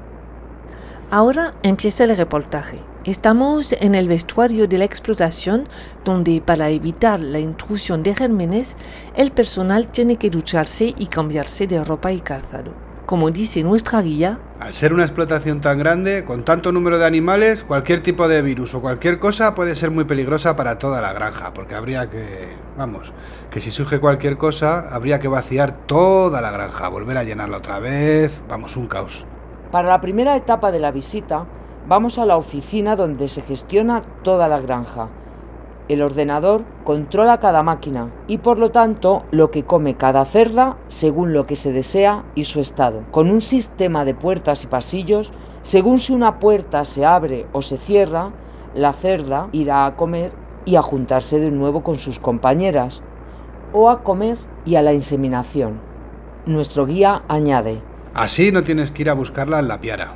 Ahora empieza el reportaje. Estamos en el vestuario de la explotación, donde para evitar la intrusión de gérmenes, el personal tiene que ducharse y cambiarse de ropa y calzado. Como dice nuestra guía, al ser una explotación tan grande, con tanto número de animales, cualquier tipo de virus o cualquier cosa puede ser muy peligrosa para toda la granja, porque habría que, vamos, que si surge cualquier cosa, habría que vaciar toda la granja, volver a llenarla otra vez, vamos, un caos. Para la primera etapa de la visita, vamos a la oficina donde se gestiona toda la granja. El ordenador controla cada máquina y por lo tanto lo que come cada cerda según lo que se desea y su estado. Con un sistema de puertas y pasillos, según si una puerta se abre o se cierra, la cerda irá a comer y a juntarse de nuevo con sus compañeras, o a comer y a la inseminación. Nuestro guía añade: así no tienes que ir a buscarla en la piara.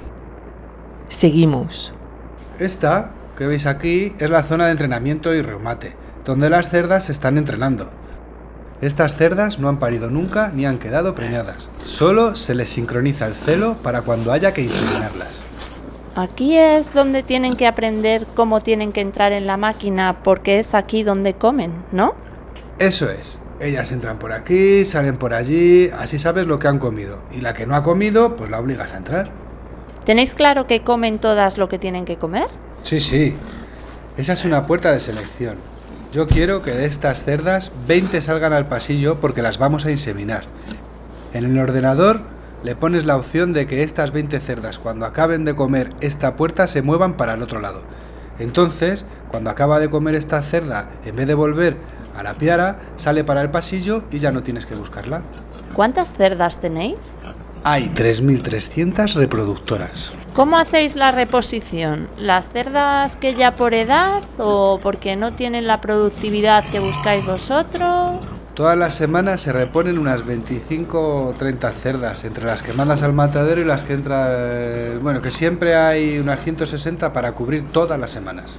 Seguimos. Esta que veis aquí es la zona de entrenamiento y remate, donde las cerdas se están entrenando. Estas cerdas no han parido nunca ni han quedado preñadas. Solo se les sincroniza el celo para cuando haya que inseminarlas. Aquí es donde tienen que aprender cómo tienen que entrar en la máquina, porque es aquí donde comen, ¿no? Eso es. Ellas entran por aquí, salen por allí, así sabes lo que han comido. Y la que no ha comido, pues la obligas a entrar. ¿Tenéis claro que comen todas lo que tienen que comer? Sí, sí. Esa es una puerta de selección. Yo quiero que de estas cerdas veinte salgan al pasillo porque las vamos a inseminar. En el ordenador le pones la opción de que estas veinte cerdas, cuando acaben de comer esta puerta, se muevan para el otro lado. Entonces, cuando acaba de comer esta cerda, en vez de volver a la piara, sale para el pasillo y ya no tienes que buscarla. ¿Cuántas cerdas tenéis? Hay tres mil trescientas reproductoras. ¿Cómo hacéis la reposición? ¿Las cerdas que ya por edad o porque no tienen la productividad que buscáis vosotros? Todas las semanas se reponen unas veinticinco o treinta cerdas, entre las que mandas al matadero y las que entran... Bueno, que siempre hay unas ciento sesenta para cubrir todas las semanas.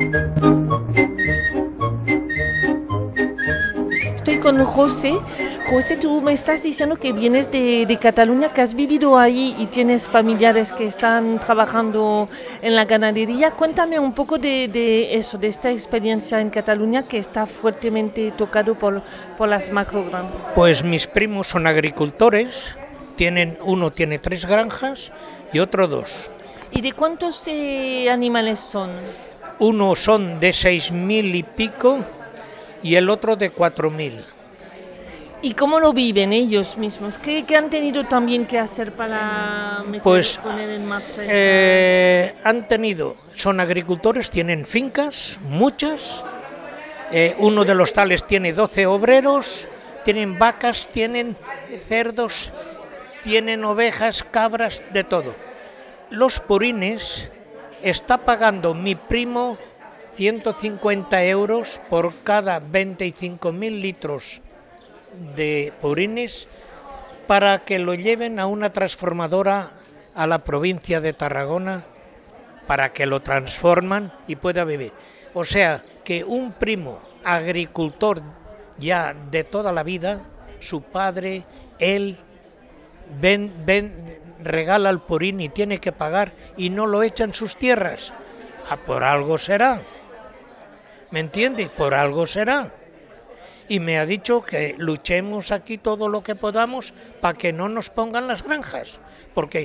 Estoy con José. José, tú me estás diciendo que vienes de, de Cataluña, que has vivido ahí y tienes familiares que están trabajando en la ganadería. Cuéntame un poco de, de eso, de esta experiencia en Cataluña que está fuertemente tocado por, por las macrogranjas. Pues mis primos son agricultores, tienen, uno tiene tres granjas y otro dos. ¿Y de cuántos eh, animales son? Uno son de seis mil y pico y el otro de cuatro mil. ¿Y cómo lo viven ellos mismos? ¿Qué, qué han tenido también que hacer para meter, pues, poner en marcha? Eh, han tenido, son agricultores, tienen fincas, muchas. Eh, uno de los tales tiene doce obreros, tienen vacas, tienen cerdos, tienen ovejas, cabras, de todo. Los purines está pagando mi primo ciento cincuenta euros por cada veinticinco mil litros de purines para que lo lleven a una transformadora a la provincia de Tarragona para que lo transforman y pueda vivir. O sea que un primo agricultor ya de toda la vida, su padre, él, ven, ven, regala el purín y tiene que pagar y no lo echa en sus tierras. Ah, por algo será. ¿Me entiende? Por algo será. Y me ha dicho que luchemos aquí todo lo que podamos para que no nos pongan las granjas, porque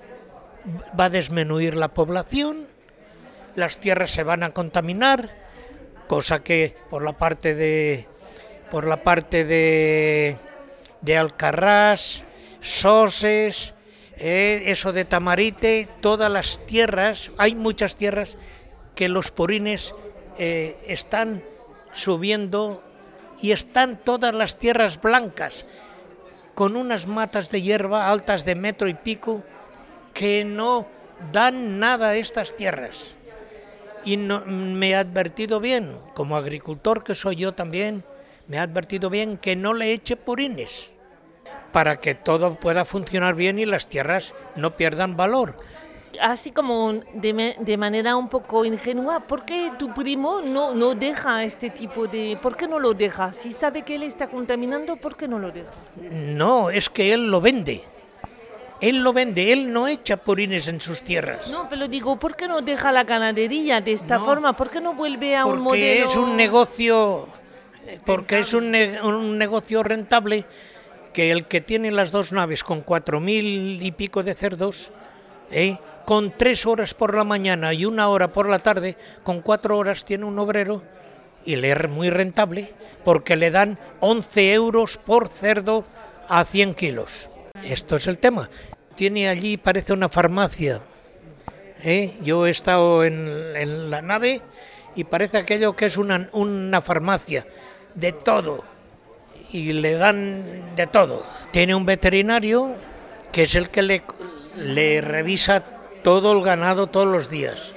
va a disminuir la población, las tierras se van a contaminar, cosa que por la parte de por la parte de, de Alcarrás, Soses, eh, eso de Tamarite, todas las tierras, hay muchas tierras que los purines eh, están subiendo. Y están todas las tierras blancas, con unas matas de hierba altas de metro y pico, que no dan nada a estas tierras. Y no, me ha advertido bien, como agricultor que soy yo también, me ha advertido bien que no le eche purines, para que todo pueda funcionar bien y las tierras no pierdan valor. Así como de, de manera un poco ingenua, ¿por qué tu primo no, no deja este tipo de...? ¿Por qué no lo deja? Si sabe que él está contaminando, ¿por qué no lo deja? No, es que él lo vende. Él lo vende, él no echa purines en sus tierras. No, pero digo, ¿por qué no deja la ganadería de esta no, forma? ¿Por qué no vuelve a un modelo...? Porque es un negocio, porque es un, ne un negocio rentable, que el que tiene las dos naves con cuatro mil y pico de cerdos, ¿eh? Con tres horas por la mañana y una hora por la tarde, con cuatro horas tiene un obrero y le es muy rentable porque le dan once euros por cerdo a cien kilos. Esto es el tema. Tiene allí, parece una farmacia. ¿eh? Yo he estado en, en la nave y parece aquello que es una, una farmacia de todo y le dan de todo. Tiene un veterinario que es el que le, le revisa todo el ganado todos los días.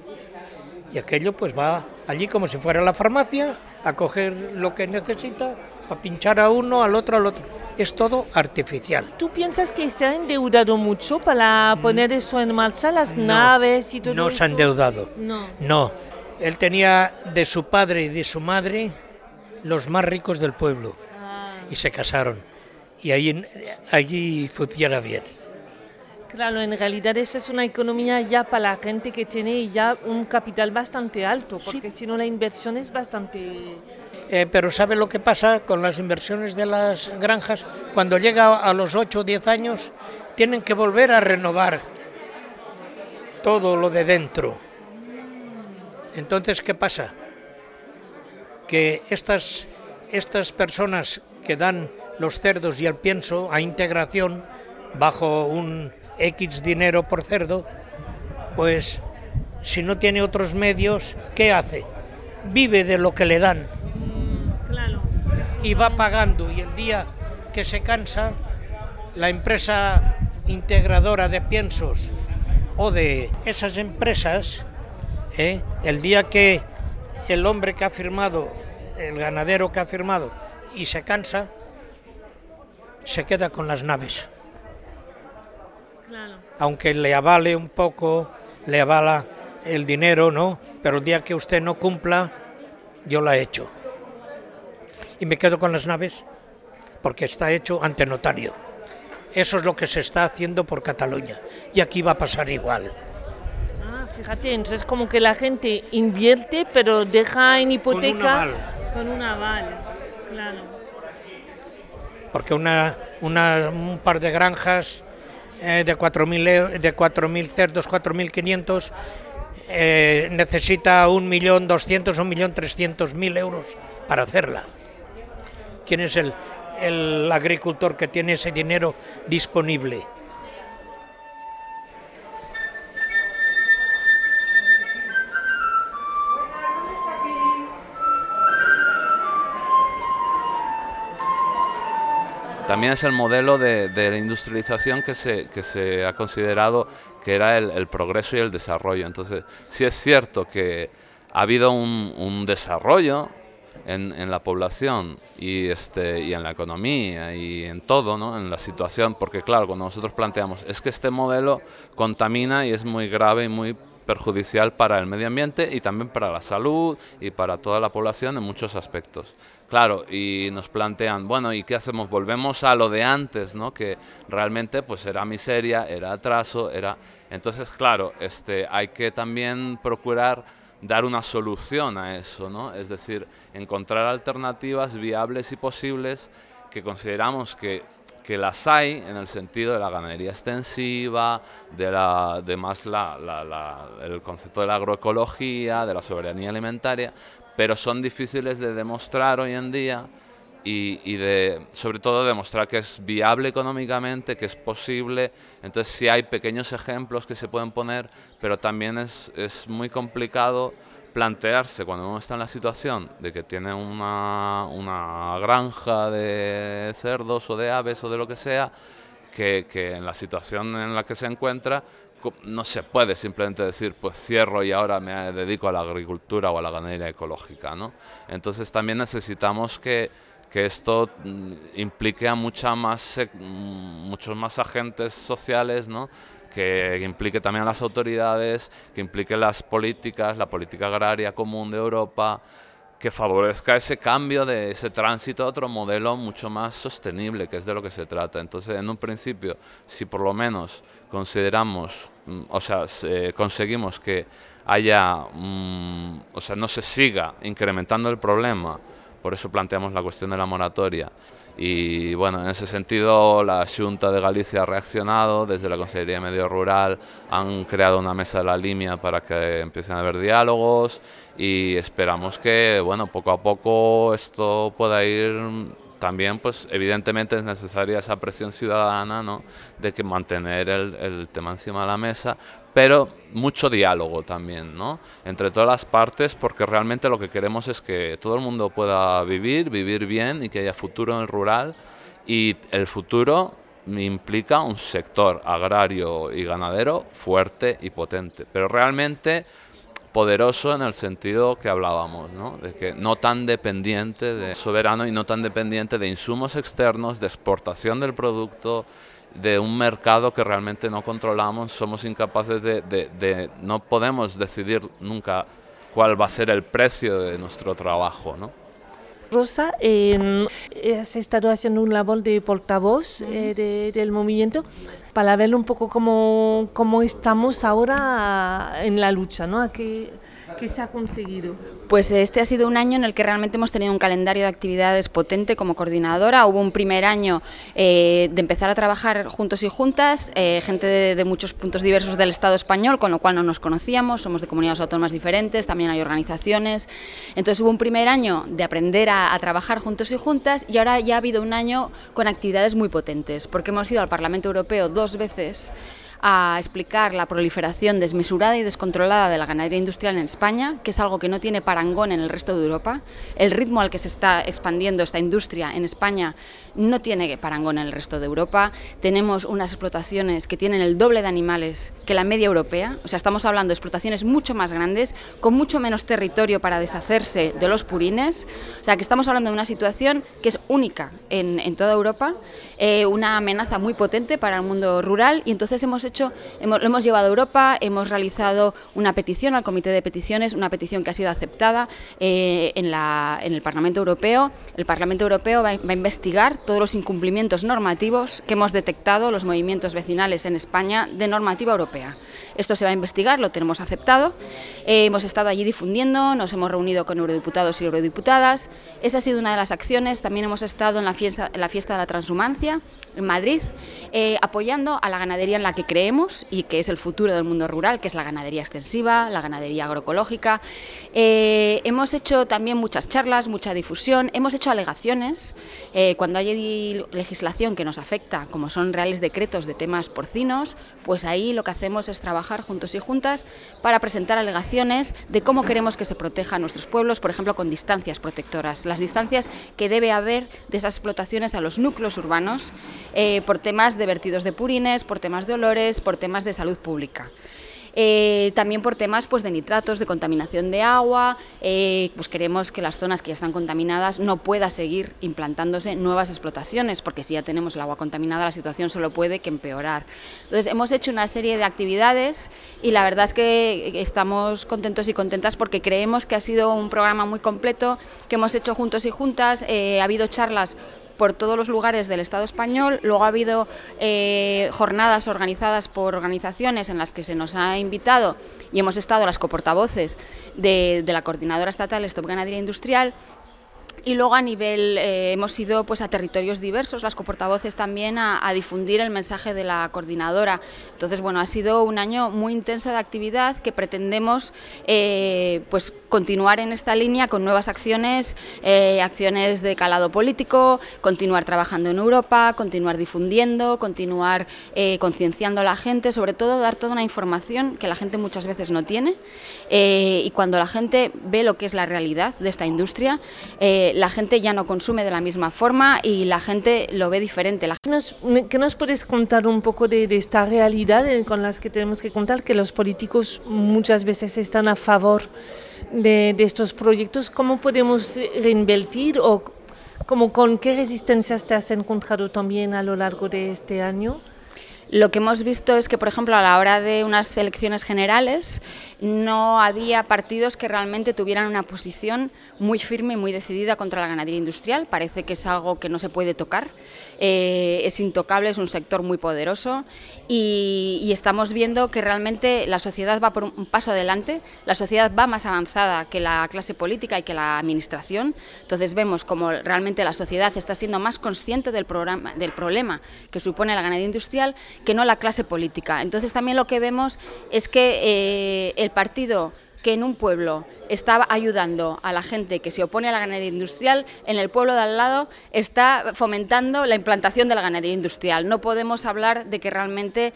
Y aquello pues va allí como si fuera la farmacia a coger lo que necesita, a pinchar a uno, al otro, al otro. Es todo artificial. ¿Tú piensas que se ha endeudado mucho para poner eso en marcha, las no, naves y todo no eso? No se ha endeudado. No. No. Él tenía de su padre y de su madre los más ricos del pueblo. Ah. Y se casaron. Y allí, allí funciona bien. Claro, en realidad eso es una economía ya para la gente que tiene ya un capital bastante alto, porque sí. Si no la inversión es bastante... Eh, pero ¿sabe lo que pasa con las inversiones de las granjas? Cuando llega a los ocho o diez años tienen que volver a renovar todo lo de dentro. Entonces, ¿qué pasa? Que estas, estas personas que dan los cerdos y el pienso a integración bajo un X dinero por cerdo, pues si no tiene otros medios, ¿qué hace? Vive de lo que le dan. Claro. Y va pagando, y el día que se cansa, la empresa integradora de piensos o de esas empresas, ¿eh? el día que el hombre que ha firmado, el ganadero que ha firmado y se cansa, se queda con las naves. Claro. Aunque le avale un poco, le avala el dinero, ¿no? Pero el día que usted no cumpla, yo la echo. Y me quedo con las naves, porque está hecho ante notario. Eso es lo que se está haciendo por Cataluña y aquí va a pasar igual. Ah, fíjate, entonces como que la gente invierte pero deja en hipoteca con un aval, con un aval, claro. Porque una, una, un par de granjas eh, de cuatro mil de cuatro mil cerdos, cuatro mil quinientos, eh, necesita un millón doscientos, un millón trescientos mil euros para hacerla. ¿Quién es el, el agricultor que tiene ese dinero disponible? También es el modelo de, de la industrialización que se, que se ha considerado que era el, el progreso y el desarrollo. Entonces, sí es cierto que ha habido un, un desarrollo en, en la población y, este, y en la economía y en todo, ¿no? En la situación, porque claro, cuando nosotros planteamos, es que este modelo contamina y es muy grave y muy perjudicial para el medio ambiente y también para la salud y para toda la población en muchos aspectos. Claro, y nos plantean, bueno, ¿y qué hacemos? Volvemos a lo de antes, ¿no? Que realmente pues era miseria, era atraso, era... Entonces, claro, este, hay que también procurar dar una solución a eso, ¿no? Es decir, encontrar alternativas viables y posibles que consideramos que, que las hay en el sentido de la ganadería extensiva, de, la, de más la, la, la, el concepto de la agroecología, de la soberanía alimentaria, pero son difíciles de demostrar hoy en día y, y de, sobre todo demostrar que es viable económicamente, que es posible. Entonces sí hay pequeños ejemplos que se pueden poner, pero también es, es muy complicado plantearse cuando uno está en la situación de que tiene una, una granja de cerdos o de aves o de lo que sea, que, que en la situación en la que se encuentra no se puede simplemente decir, pues cierro y ahora me dedico a la agricultura o a la ganadería ecológica, ¿no? Entonces también necesitamos que, que esto implique a mucha más, muchos más agentes sociales, ¿no? Que implique también a las autoridades, que implique las políticas, la política agraria común de Europa, que favorezca ese cambio, de ese tránsito a otro modelo mucho más sostenible, que es de lo que se trata. Entonces, en un principio, si por lo menos consideramos, o sea, eh, conseguimos que haya, um, o sea, no se siga incrementando el problema, por eso planteamos la cuestión de la moratoria. Y bueno, en ese sentido la Xunta de Galicia ha reaccionado, desde la Consellería de Medio Rural han creado una mesa de la línea para que empiecen a haber diálogos y esperamos que, bueno, poco a poco esto pueda ir. También, pues evidentemente es necesaria esa presión ciudadana, ¿no? De que mantener el, el tema encima de la mesa, pero mucho diálogo también, ¿no? Entre todas las partes, porque realmente lo que queremos es que todo el mundo pueda vivir, vivir bien y que haya futuro en el rural, y el futuro implica un sector agrario y ganadero fuerte y potente, pero realmente poderoso en el sentido que hablábamos, ¿no? De que no tan dependiente de soberano y no tan dependiente de insumos externos, de exportación del producto, de un mercado que realmente no controlamos, somos incapaces de, de, de no podemos decidir nunca cuál va a ser el precio de nuestro trabajo, ¿no? Rosa, eh, has estado haciendo un labor de portavoz eh, de, del movimiento para ver un poco cómo, cómo estamos ahora en la lucha, ¿no? ¿A qué, qué se ha conseguido? Pues este ha sido un año en el que realmente hemos tenido un calendario de actividades potente como coordinadora. Hubo un primer año eh, de empezar a trabajar juntos y juntas, eh, gente de, de muchos puntos diversos del Estado español, con lo cual no nos conocíamos, somos de comunidades autónomas diferentes, también hay organizaciones. Entonces hubo un primer año de aprender a, a trabajar juntos y juntas y ahora ya ha habido un año con actividades muy potentes, porque hemos ido al Parlamento Europeo dos veces a explicar la proliferación desmesurada y descontrolada de la ganadería industrial en España, que es algo que no tiene parangón en el resto de Europa. El ritmo al que se está expandiendo esta industria en España no tiene parangón en el resto de Europa. Tenemos unas explotaciones que tienen el doble de animales que la media europea, o sea, estamos hablando de explotaciones mucho más grandes, con mucho menos territorio para deshacerse de los purines, o sea, que estamos hablando de una situación que es única en, en toda Europa, eh, una amenaza muy potente para el mundo rural, y entonces hemos hecho hecho, hemos, lo hemos llevado a Europa, hemos realizado una petición al Comité de Peticiones, una petición que ha sido aceptada eh, en, la, en el Parlamento Europeo. El Parlamento Europeo va, va a investigar todos los incumplimientos normativos que hemos detectado los movimientos vecinales en España de normativa europea. Esto se va a investigar, lo tenemos aceptado. Eh, hemos estado allí difundiendo, nos hemos reunido con eurodiputados y eurodiputadas. Esa ha sido una de las acciones. También hemos estado en la fiesta, en la fiesta de la Transhumancia en Madrid, eh, apoyando a la ganadería en la que creemos y que es el futuro del mundo rural, que es la ganadería extensiva, la ganadería agroecológica. Eh, hemos hecho también muchas charlas, mucha difusión, hemos hecho alegaciones. Eh, cuando hay legislación que nos afecta, como son reales decretos de temas porcinos, pues ahí lo que hacemos es trabajar juntos y juntas para presentar alegaciones de cómo queremos que se protejan nuestros pueblos, por ejemplo, con distancias protectoras, las distancias que debe haber de esas explotaciones a los núcleos urbanos, eh, por temas de vertidos de purines, por temas de olores, por temas de salud pública. Eh, también por temas pues, de nitratos, de contaminación de agua, eh, pues queremos que las zonas que ya están contaminadas no pueda seguir implantándose nuevas explotaciones, porque si ya tenemos el agua contaminada la situación solo puede que empeorar. Entonces hemos hecho una serie de actividades y la verdad es que estamos contentos y contentas porque creemos que ha sido un programa muy completo, que hemos hecho juntos y juntas, eh, ha habido charlas por todos los lugares del Estado español, luego ha habido eh, jornadas organizadas por organizaciones en las que se nos ha invitado y hemos estado las coportavoces de, de la Coordinadora Estatal Stop Ganadería Industrial. Y luego a nivel, eh, hemos ido pues, a territorios diversos, las coportavoces también, a, a difundir el mensaje de la coordinadora. Entonces, bueno, ha sido un año muy intenso de actividad que pretendemos eh, pues, continuar en esta línea con nuevas acciones, eh, acciones de calado político, continuar trabajando en Europa, continuar difundiendo, continuar eh, concienciando a la gente, sobre todo dar toda una información que la gente muchas veces no tiene. Eh, y cuando la gente ve lo que es la realidad de esta industria, eh, la gente ya no consume de la misma forma y la gente lo ve diferente. La... Nos, ¿Qué nos puedes contar un poco de, de esta realidad con las que tenemos que contar? Que los políticos muchas veces están a favor de, de estos proyectos. ¿Cómo podemos reinvertir o como, con qué resistencias te has encontrado también a lo largo de este año? Lo que hemos visto es que, por ejemplo, a la hora de unas elecciones generales no había partidos que realmente tuvieran una posición muy firme y muy decidida contra la ganadería industrial. Parece que es algo que no se puede tocar, eh, es intocable, es un sector muy poderoso y, y estamos viendo que realmente la sociedad va por un paso adelante, la sociedad va más avanzada que la clase política y que la administración. Entonces vemos como realmente la sociedad está siendo más consciente del, programa, del problema que supone la ganadería industrial que no la clase política. Entonces también lo que vemos es que eh, el partido que en un pueblo está ayudando a la gente que se opone a la ganadería industrial, en el pueblo de al lado está fomentando la implantación de la ganadería industrial. No podemos hablar de que realmente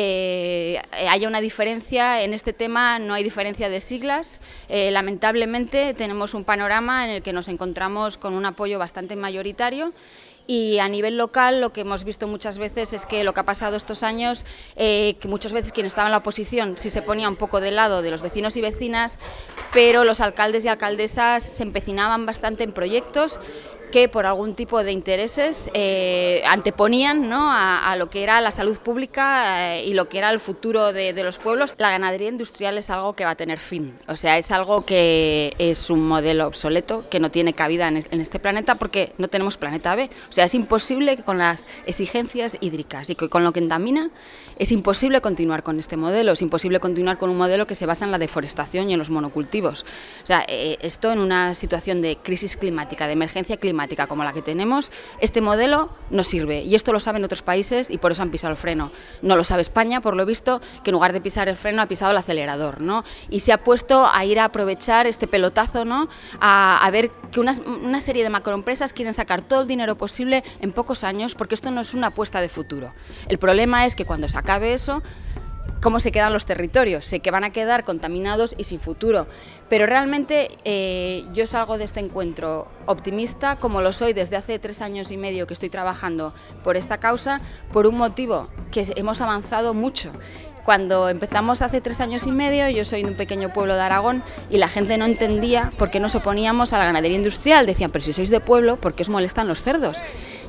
eh, haya una diferencia en este tema, no hay diferencia de siglas. Eh, lamentablemente tenemos un panorama en el que nos encontramos con un apoyo bastante mayoritario. Y a nivel local lo que hemos visto muchas veces es que lo que ha pasado estos años, eh, que muchas veces quien estaba en la oposición sí se ponía un poco del lado de los vecinos y vecinas, pero los alcaldes y alcaldesas se empecinaban bastante en proyectos que por algún tipo de intereses eh, anteponían, ¿no?, a, a lo que era la salud pública eh, y lo que era el futuro de, de los pueblos. La ganadería industrial es algo que va a tener fin, o sea, es algo que es un modelo obsoleto, que no tiene cabida en, en este planeta porque no tenemos planeta B. O sea, es imposible que con las exigencias hídricas y que con lo que contamina, es imposible continuar con este modelo, es imposible continuar con un modelo que se basa en la deforestación y en los monocultivos. O sea, eh, esto en una situación de crisis climática, de emergencia climática, como la que tenemos, este modelo no sirve y esto lo saben otros países y por eso han pisado el freno. No lo sabe España, por lo visto, que en lugar de pisar el freno ha pisado el acelerador, ¿no? Y se ha puesto a ir a aprovechar este pelotazo, ¿no?, a, a ver que una, una serie de macroempresas quieren sacar todo el dinero posible en pocos años, porque esto no es una apuesta de futuro. El problema es que cuando se acabe eso, ¿cómo se quedan los territorios? Sé que van a quedar contaminados y sin futuro. Pero realmente eh, yo salgo de este encuentro optimista, como lo soy desde hace tres años y medio que estoy trabajando por esta causa, por un motivo, que hemos avanzado mucho. Cuando empezamos hace tres años y medio, yo soy de un pequeño pueblo de Aragón y la gente no entendía por qué nos oponíamos a la ganadería industrial. Decían, pero si sois de pueblo, ¿por qué os molestan los cerdos?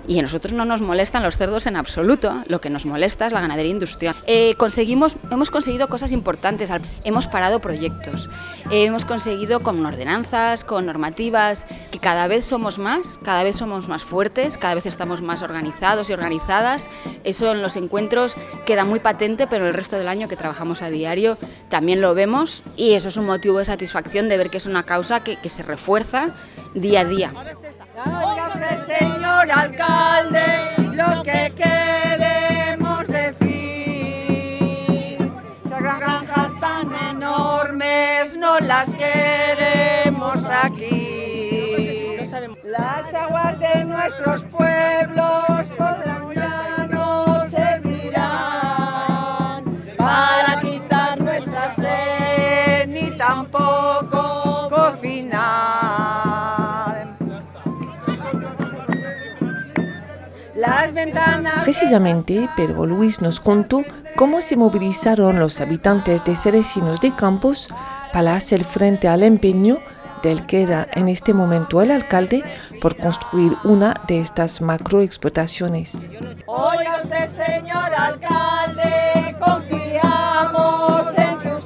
y a nosotros no nos molestan los cerdos en absoluto, lo que nos molesta es la ganadería industrial. Eh, conseguimos, hemos conseguido cosas importantes, hemos parado proyectos, eh, hemos conseguido con ordenanzas, con normativas, que cada vez somos más, cada vez somos más fuertes, cada vez estamos más organizados y organizadas. Eso en los encuentros queda muy patente, pero el resto del año que trabajamos a diario también lo vemos, y eso es un motivo de satisfacción de ver que es una causa que, que se refuerza día a día. Oiga usted, señor alcalde, lo que queremos decir. Esas granjas tan enormes no las queremos aquí. Las aguas de nuestros pueblos podrán ya no servirán para quitar nuestra sed ni tampoco cocinar. Las ventanas... Precisamente, Pedro Luis nos contó cómo se movilizaron los habitantes de Cerecinos de Campos para hacer frente al empeño del que era en este momento el alcalde por construir una de estas macroexplotaciones. Oiga usted, señor alcalde, confiamos en que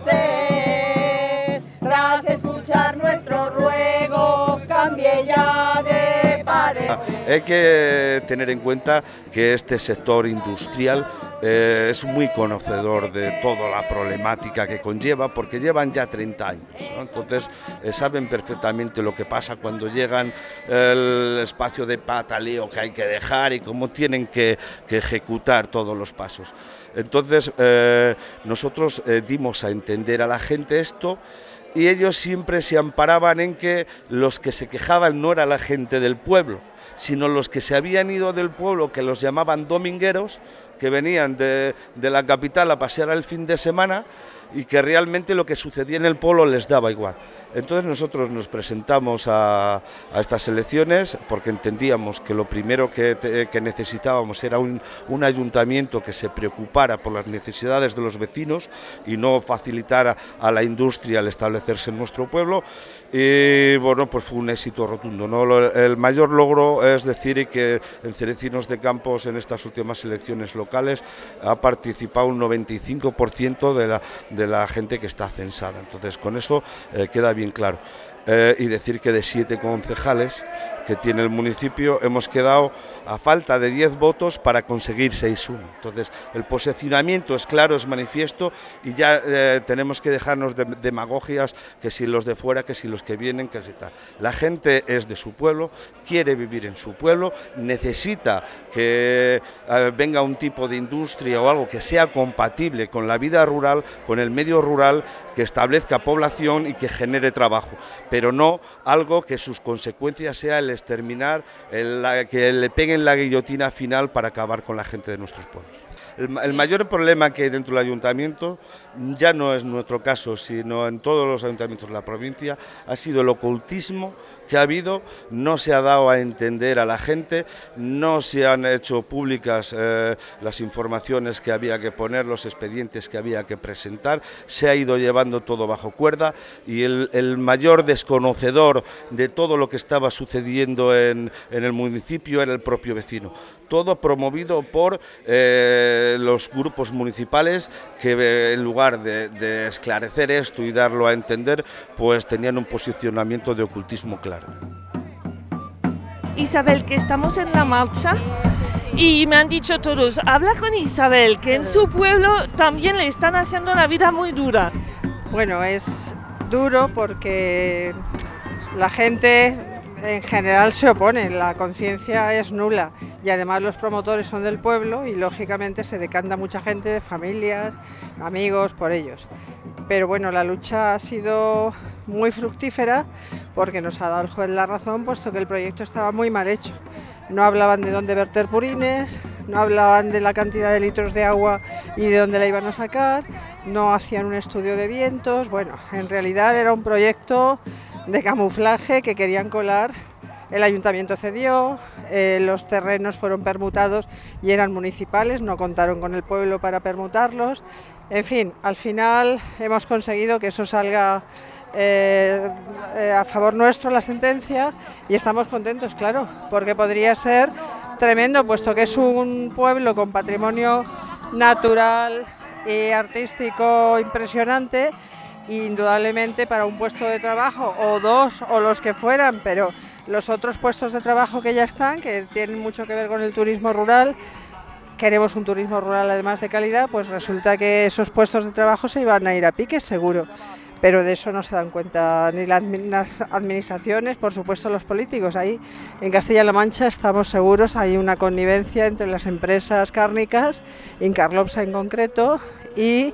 usted, tras escuchar nuestro ruego, cambie ya de parecer. Hay que tener en cuenta que este sector industrial eh, es muy conocedor de toda la problemática que conlleva, porque llevan ya treinta años, ¿no? Entonces eh, saben perfectamente lo que pasa cuando llegan, el espacio de pataleo que hay que dejar y cómo tienen que, que ejecutar todos los pasos. Entonces eh, nosotros eh, dimos a entender a la gente esto, y ellos siempre se amparaban en que los que se quejaban no era la gente del pueblo, sino los que se habían ido del pueblo, que los llamaban domingueros, que venían de, de la capital a pasear el fin de semana, y que realmente lo que sucedía en el pueblo les daba igual. Entonces nosotros nos presentamos a, a estas elecciones porque entendíamos que lo primero que, te, que necesitábamos era un, un ayuntamiento que se preocupara por las necesidades de los vecinos y no facilitara a la industria el establecerse en nuestro pueblo. Y bueno, pues fue un éxito rotundo, ¿no? El mayor logro es decir que en Cerecinos de Campos, en estas últimas elecciones locales, ha participado un noventa y cinco por ciento de la, de la gente que está censada. Entonces con eso eh, queda bien claro. Eh, y decir que de siete concejales que tiene el municipio hemos quedado a falta de diez votos para conseguir seis uno. Entonces el posicionamiento es claro, es manifiesto, y ya eh, tenemos que dejarnos de demagogias, que si los de fuera, que si los que vienen, que si tal. La gente es de su pueblo, quiere vivir en su pueblo, necesita que eh, venga un tipo de industria o algo que sea compatible con la vida rural, con el medio rural, que establezca población y que genere trabajo, pero no algo que sus consecuencias sea el exterminar, el, la, que le peguen la guillotina final para acabar con la gente de nuestros pueblos. El, el mayor problema que hay dentro del ayuntamiento, ya no es nuestro caso, sino en todos los ayuntamientos de la provincia, ha sido el ocultismo que ha habido. No se ha dado a entender a la gente, no se han hecho públicas eh, las informaciones que había que poner, los expedientes que había que presentar, se ha ido llevando todo bajo cuerda, y el, el mayor desconocedor de todo lo que estaba sucediendo en, en el municipio era el propio vecino. Todo promovido por eh, los grupos municipales que eh, en lugar de, de esclarecer esto y darlo a entender, pues tenían un posicionamiento de ocultismo claro. Isabel, que estamos en la marcha y me han dicho todos, habla con Isabel, que en su pueblo también le están haciendo la vida muy dura. Bueno, es duro porque la gente en general se opone, la conciencia es nula, y además los promotores son del pueblo y lógicamente se decanta mucha gente, familias, amigos, por ellos. Pero bueno, la lucha ha sido muy fructífera porque nos ha dado el juez la razón, puesto que el proyecto estaba muy mal hecho. No hablaban de dónde verter purines, no hablaban de la cantidad de litros de agua y de dónde la iban a sacar, no hacían un estudio de vientos. Bueno, en realidad era un proyecto de camuflaje que querían colar. El ayuntamiento cedió, eh, los terrenos fueron permutados y eran municipales, no contaron con el pueblo para permutarlos. En fin, al final hemos conseguido que eso salga eh, eh, a favor nuestro, la sentencia, y estamos contentos, claro, porque podría ser tremendo, puesto que es un pueblo con patrimonio natural y artístico impresionante, indudablemente para un puesto de trabajo o dos o los que fueran, pero los otros puestos de trabajo que ya están, que tienen mucho que ver con el turismo rural, queremos un turismo rural además de calidad, pues resulta que esos puestos de trabajo se iban a ir a pique seguro, pero de eso no se dan cuenta ni las administraciones, por supuesto los políticos. Ahí en Castilla-La Mancha estamos seguros, hay una connivencia entre las empresas cárnicas, Incarlopsa en concreto, y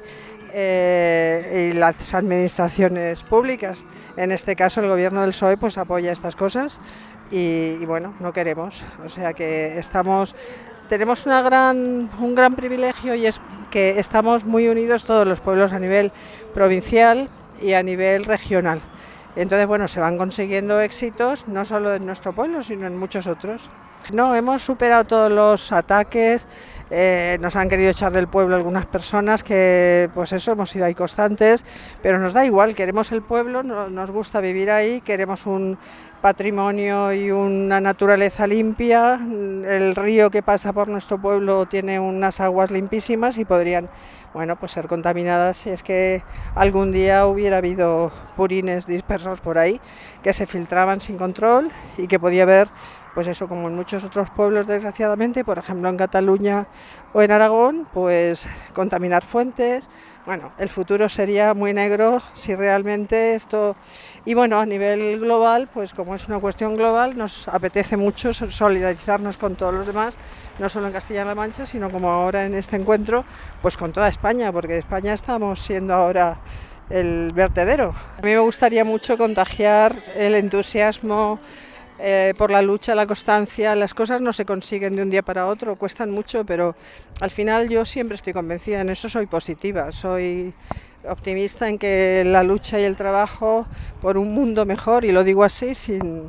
Eh, y las administraciones públicas. En este caso el gobierno del P S O E pues apoya estas cosas y, y bueno, no queremos, o sea que estamos, tenemos una gran, un gran privilegio y es que estamos muy unidos todos los pueblos a nivel provincial y a nivel regional. Entonces bueno, se van consiguiendo éxitos no solo en nuestro pueblo sino en muchos otros. No, hemos superado todos los ataques, eh, nos han querido echar del pueblo algunas personas que, pues eso, hemos sido ahí constantes, pero nos da igual, queremos el pueblo, no, nos gusta vivir ahí, queremos un patrimonio y una naturaleza limpia, el río que pasa por nuestro pueblo tiene unas aguas limpísimas y podrían, bueno, pues ser contaminadas si es que algún día hubiera habido purines dispersos por ahí que se filtraban sin control y que podía haber, pues eso, como en muchos otros pueblos desgraciadamente, por ejemplo en Cataluña o en Aragón, pues contaminar fuentes. Bueno, el futuro sería muy negro si realmente esto... Y bueno, a nivel global, pues como es una cuestión global, nos apetece mucho solidarizarnos con todos los demás, no solo en Castilla-La Mancha, sino como ahora en este encuentro, pues con toda España, porque España estamos siendo ahora el vertedero. A mí me gustaría mucho contagiar el entusiasmo Eh, por la lucha, la constancia. Las cosas no se consiguen de un día para otro, cuestan mucho, pero al final yo siempre estoy convencida, en eso soy positiva, soy optimista en que la lucha y el trabajo por un mundo mejor, y lo digo así sin,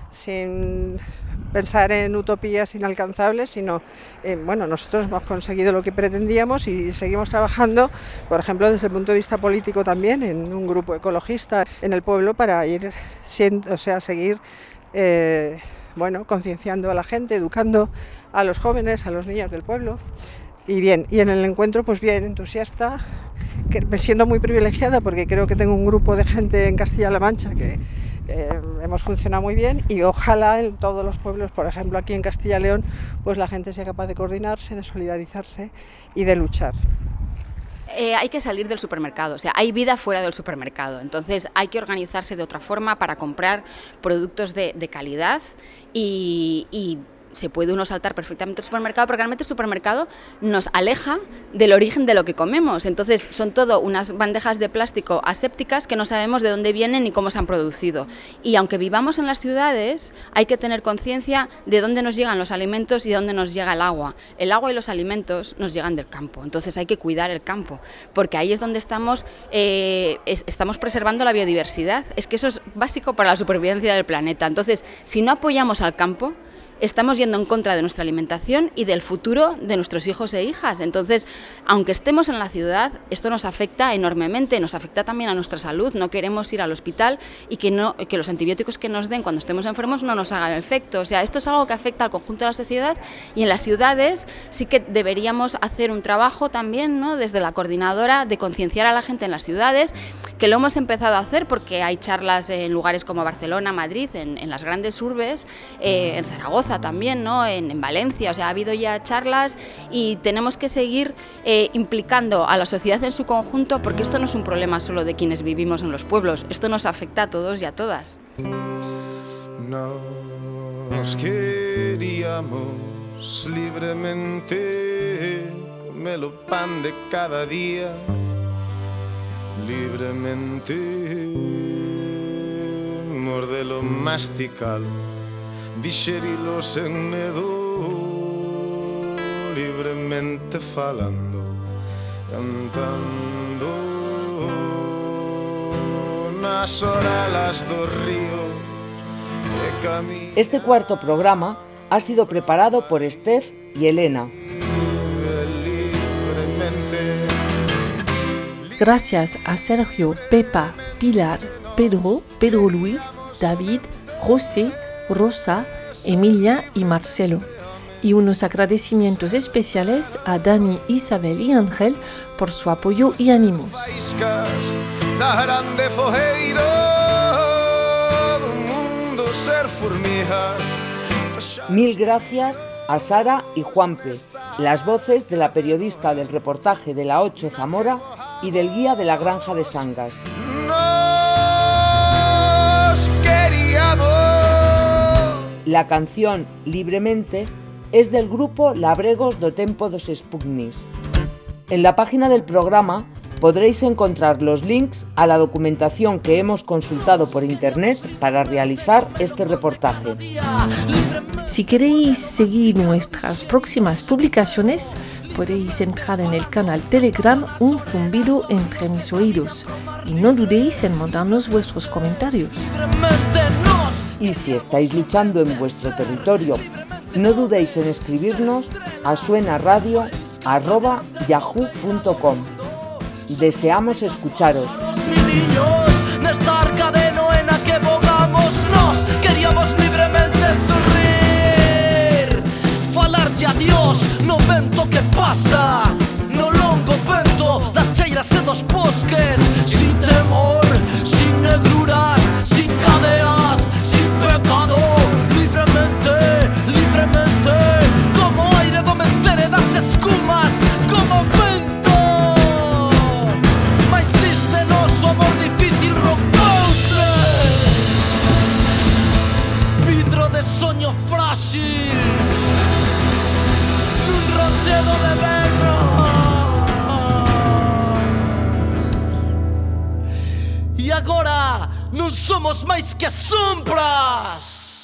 sin pensar en utopías inalcanzables, sino, eh, bueno, nosotros hemos conseguido lo que pretendíamos y seguimos trabajando, por ejemplo, desde el punto de vista político también, en un grupo ecologista en el pueblo para ir, siendo, o sea, seguir Eh, bueno, concienciando a la gente, educando a los jóvenes, a los niños del pueblo. Y bien, y en el encuentro pues bien, entusiasta, que me siento muy privilegiada porque creo que tengo un grupo de gente en Castilla-La Mancha que eh, hemos funcionado muy bien y ojalá en todos los pueblos, por ejemplo aquí en Castilla y León, pues la gente sea capaz de coordinarse, de solidarizarse y de luchar. Eh, hay que salir del supermercado, o sea, hay vida fuera del supermercado, entonces hay que organizarse de otra forma para comprar productos de, de calidad y, y se puede uno saltar perfectamente el supermercado, porque realmente el supermercado nos aleja del origen de lo que comemos. Entonces son todo unas bandejas de plástico asépticas que no sabemos de dónde vienen ni cómo se han producido. Y aunque vivamos en las ciudades, hay que tener conciencia de dónde nos llegan los alimentos y de dónde nos llega el agua. El agua y los alimentos nos llegan del campo, entonces hay que cuidar el campo, porque ahí es donde estamos, eh, es, estamos preservando la biodiversidad. Es que eso es básico para la supervivencia del planeta. Entonces, si no apoyamos al campo, estamos yendo en contra de nuestra alimentación y del futuro de nuestros hijos e hijas. Entonces, aunque estemos en la ciudad, esto nos afecta enormemente, nos afecta también a nuestra salud. No queremos ir al hospital y que, no, que los antibióticos que nos den cuando estemos enfermos no nos hagan efecto. O sea, esto es algo que afecta al conjunto de la sociedad, y en las ciudades sí que deberíamos hacer un trabajo también, ¿no?, desde la coordinadora, de concienciar a la gente en las ciudades, que lo hemos empezado a hacer porque hay charlas en lugares como Barcelona, Madrid, en, en las grandes urbes, eh, en Zaragoza también, ¿no?, en, en Valencia. O sea, ha habido ya charlas y tenemos que seguir eh, implicando a la sociedad en su conjunto, porque esto no es un problema solo de quienes vivimos en los pueblos, esto nos afecta a todos y a todas. Nos queríamos libremente, comer pan de cada día, libremente, mordelo, masticalo, digerilo sen medo, libremente falando, cantando nas orelas do río de camino. Este cuarto programa ha sido preparado por Steph y Elena. Gracias a Sergio, Pepa, Pilar, Pedro, Pedro Luis, David, José, Rosa, Emilia y Marcelo. Y unos agradecimientos especiales a Dani, Isabel y Ángel por su apoyo y ánimos. Mil gracias a Sara y Juanpe, las voces de la periodista del reportaje de la ocho Zamora y del guía de la granja de Sangas. La canción Libremente es del grupo Labregos do Tempo dos Sputniks. En la página del programa podréis encontrar los links a la documentación que hemos consultado por internet para realizar este reportaje. Si queréis seguir nuestras próximas publicaciones, podéis entrar en el canal Telegram Un Zumbido Entre Mis Oídos y no dudéis en mandarnos vuestros comentarios. Y si estáis luchando en vuestro territorio, no dudéis en escribirnos a suenaradio arroba yahoo punto com. Deseamos escucharos. Nesta arca de Noé na que vogamos nós queríamos libremente sorrir, falarlle a Dios no vento que pasa, no longo vento das cheiras e dos bosques, sin temor, sin negruras, sin cadeas, sin pecado, libremente, libremente, como aire do mencere das escumas, como vento. Mas este noso amor difícil rocoutre, vidro de soño frágil, nun rochedo de berro. E agora non somos máis que sombras.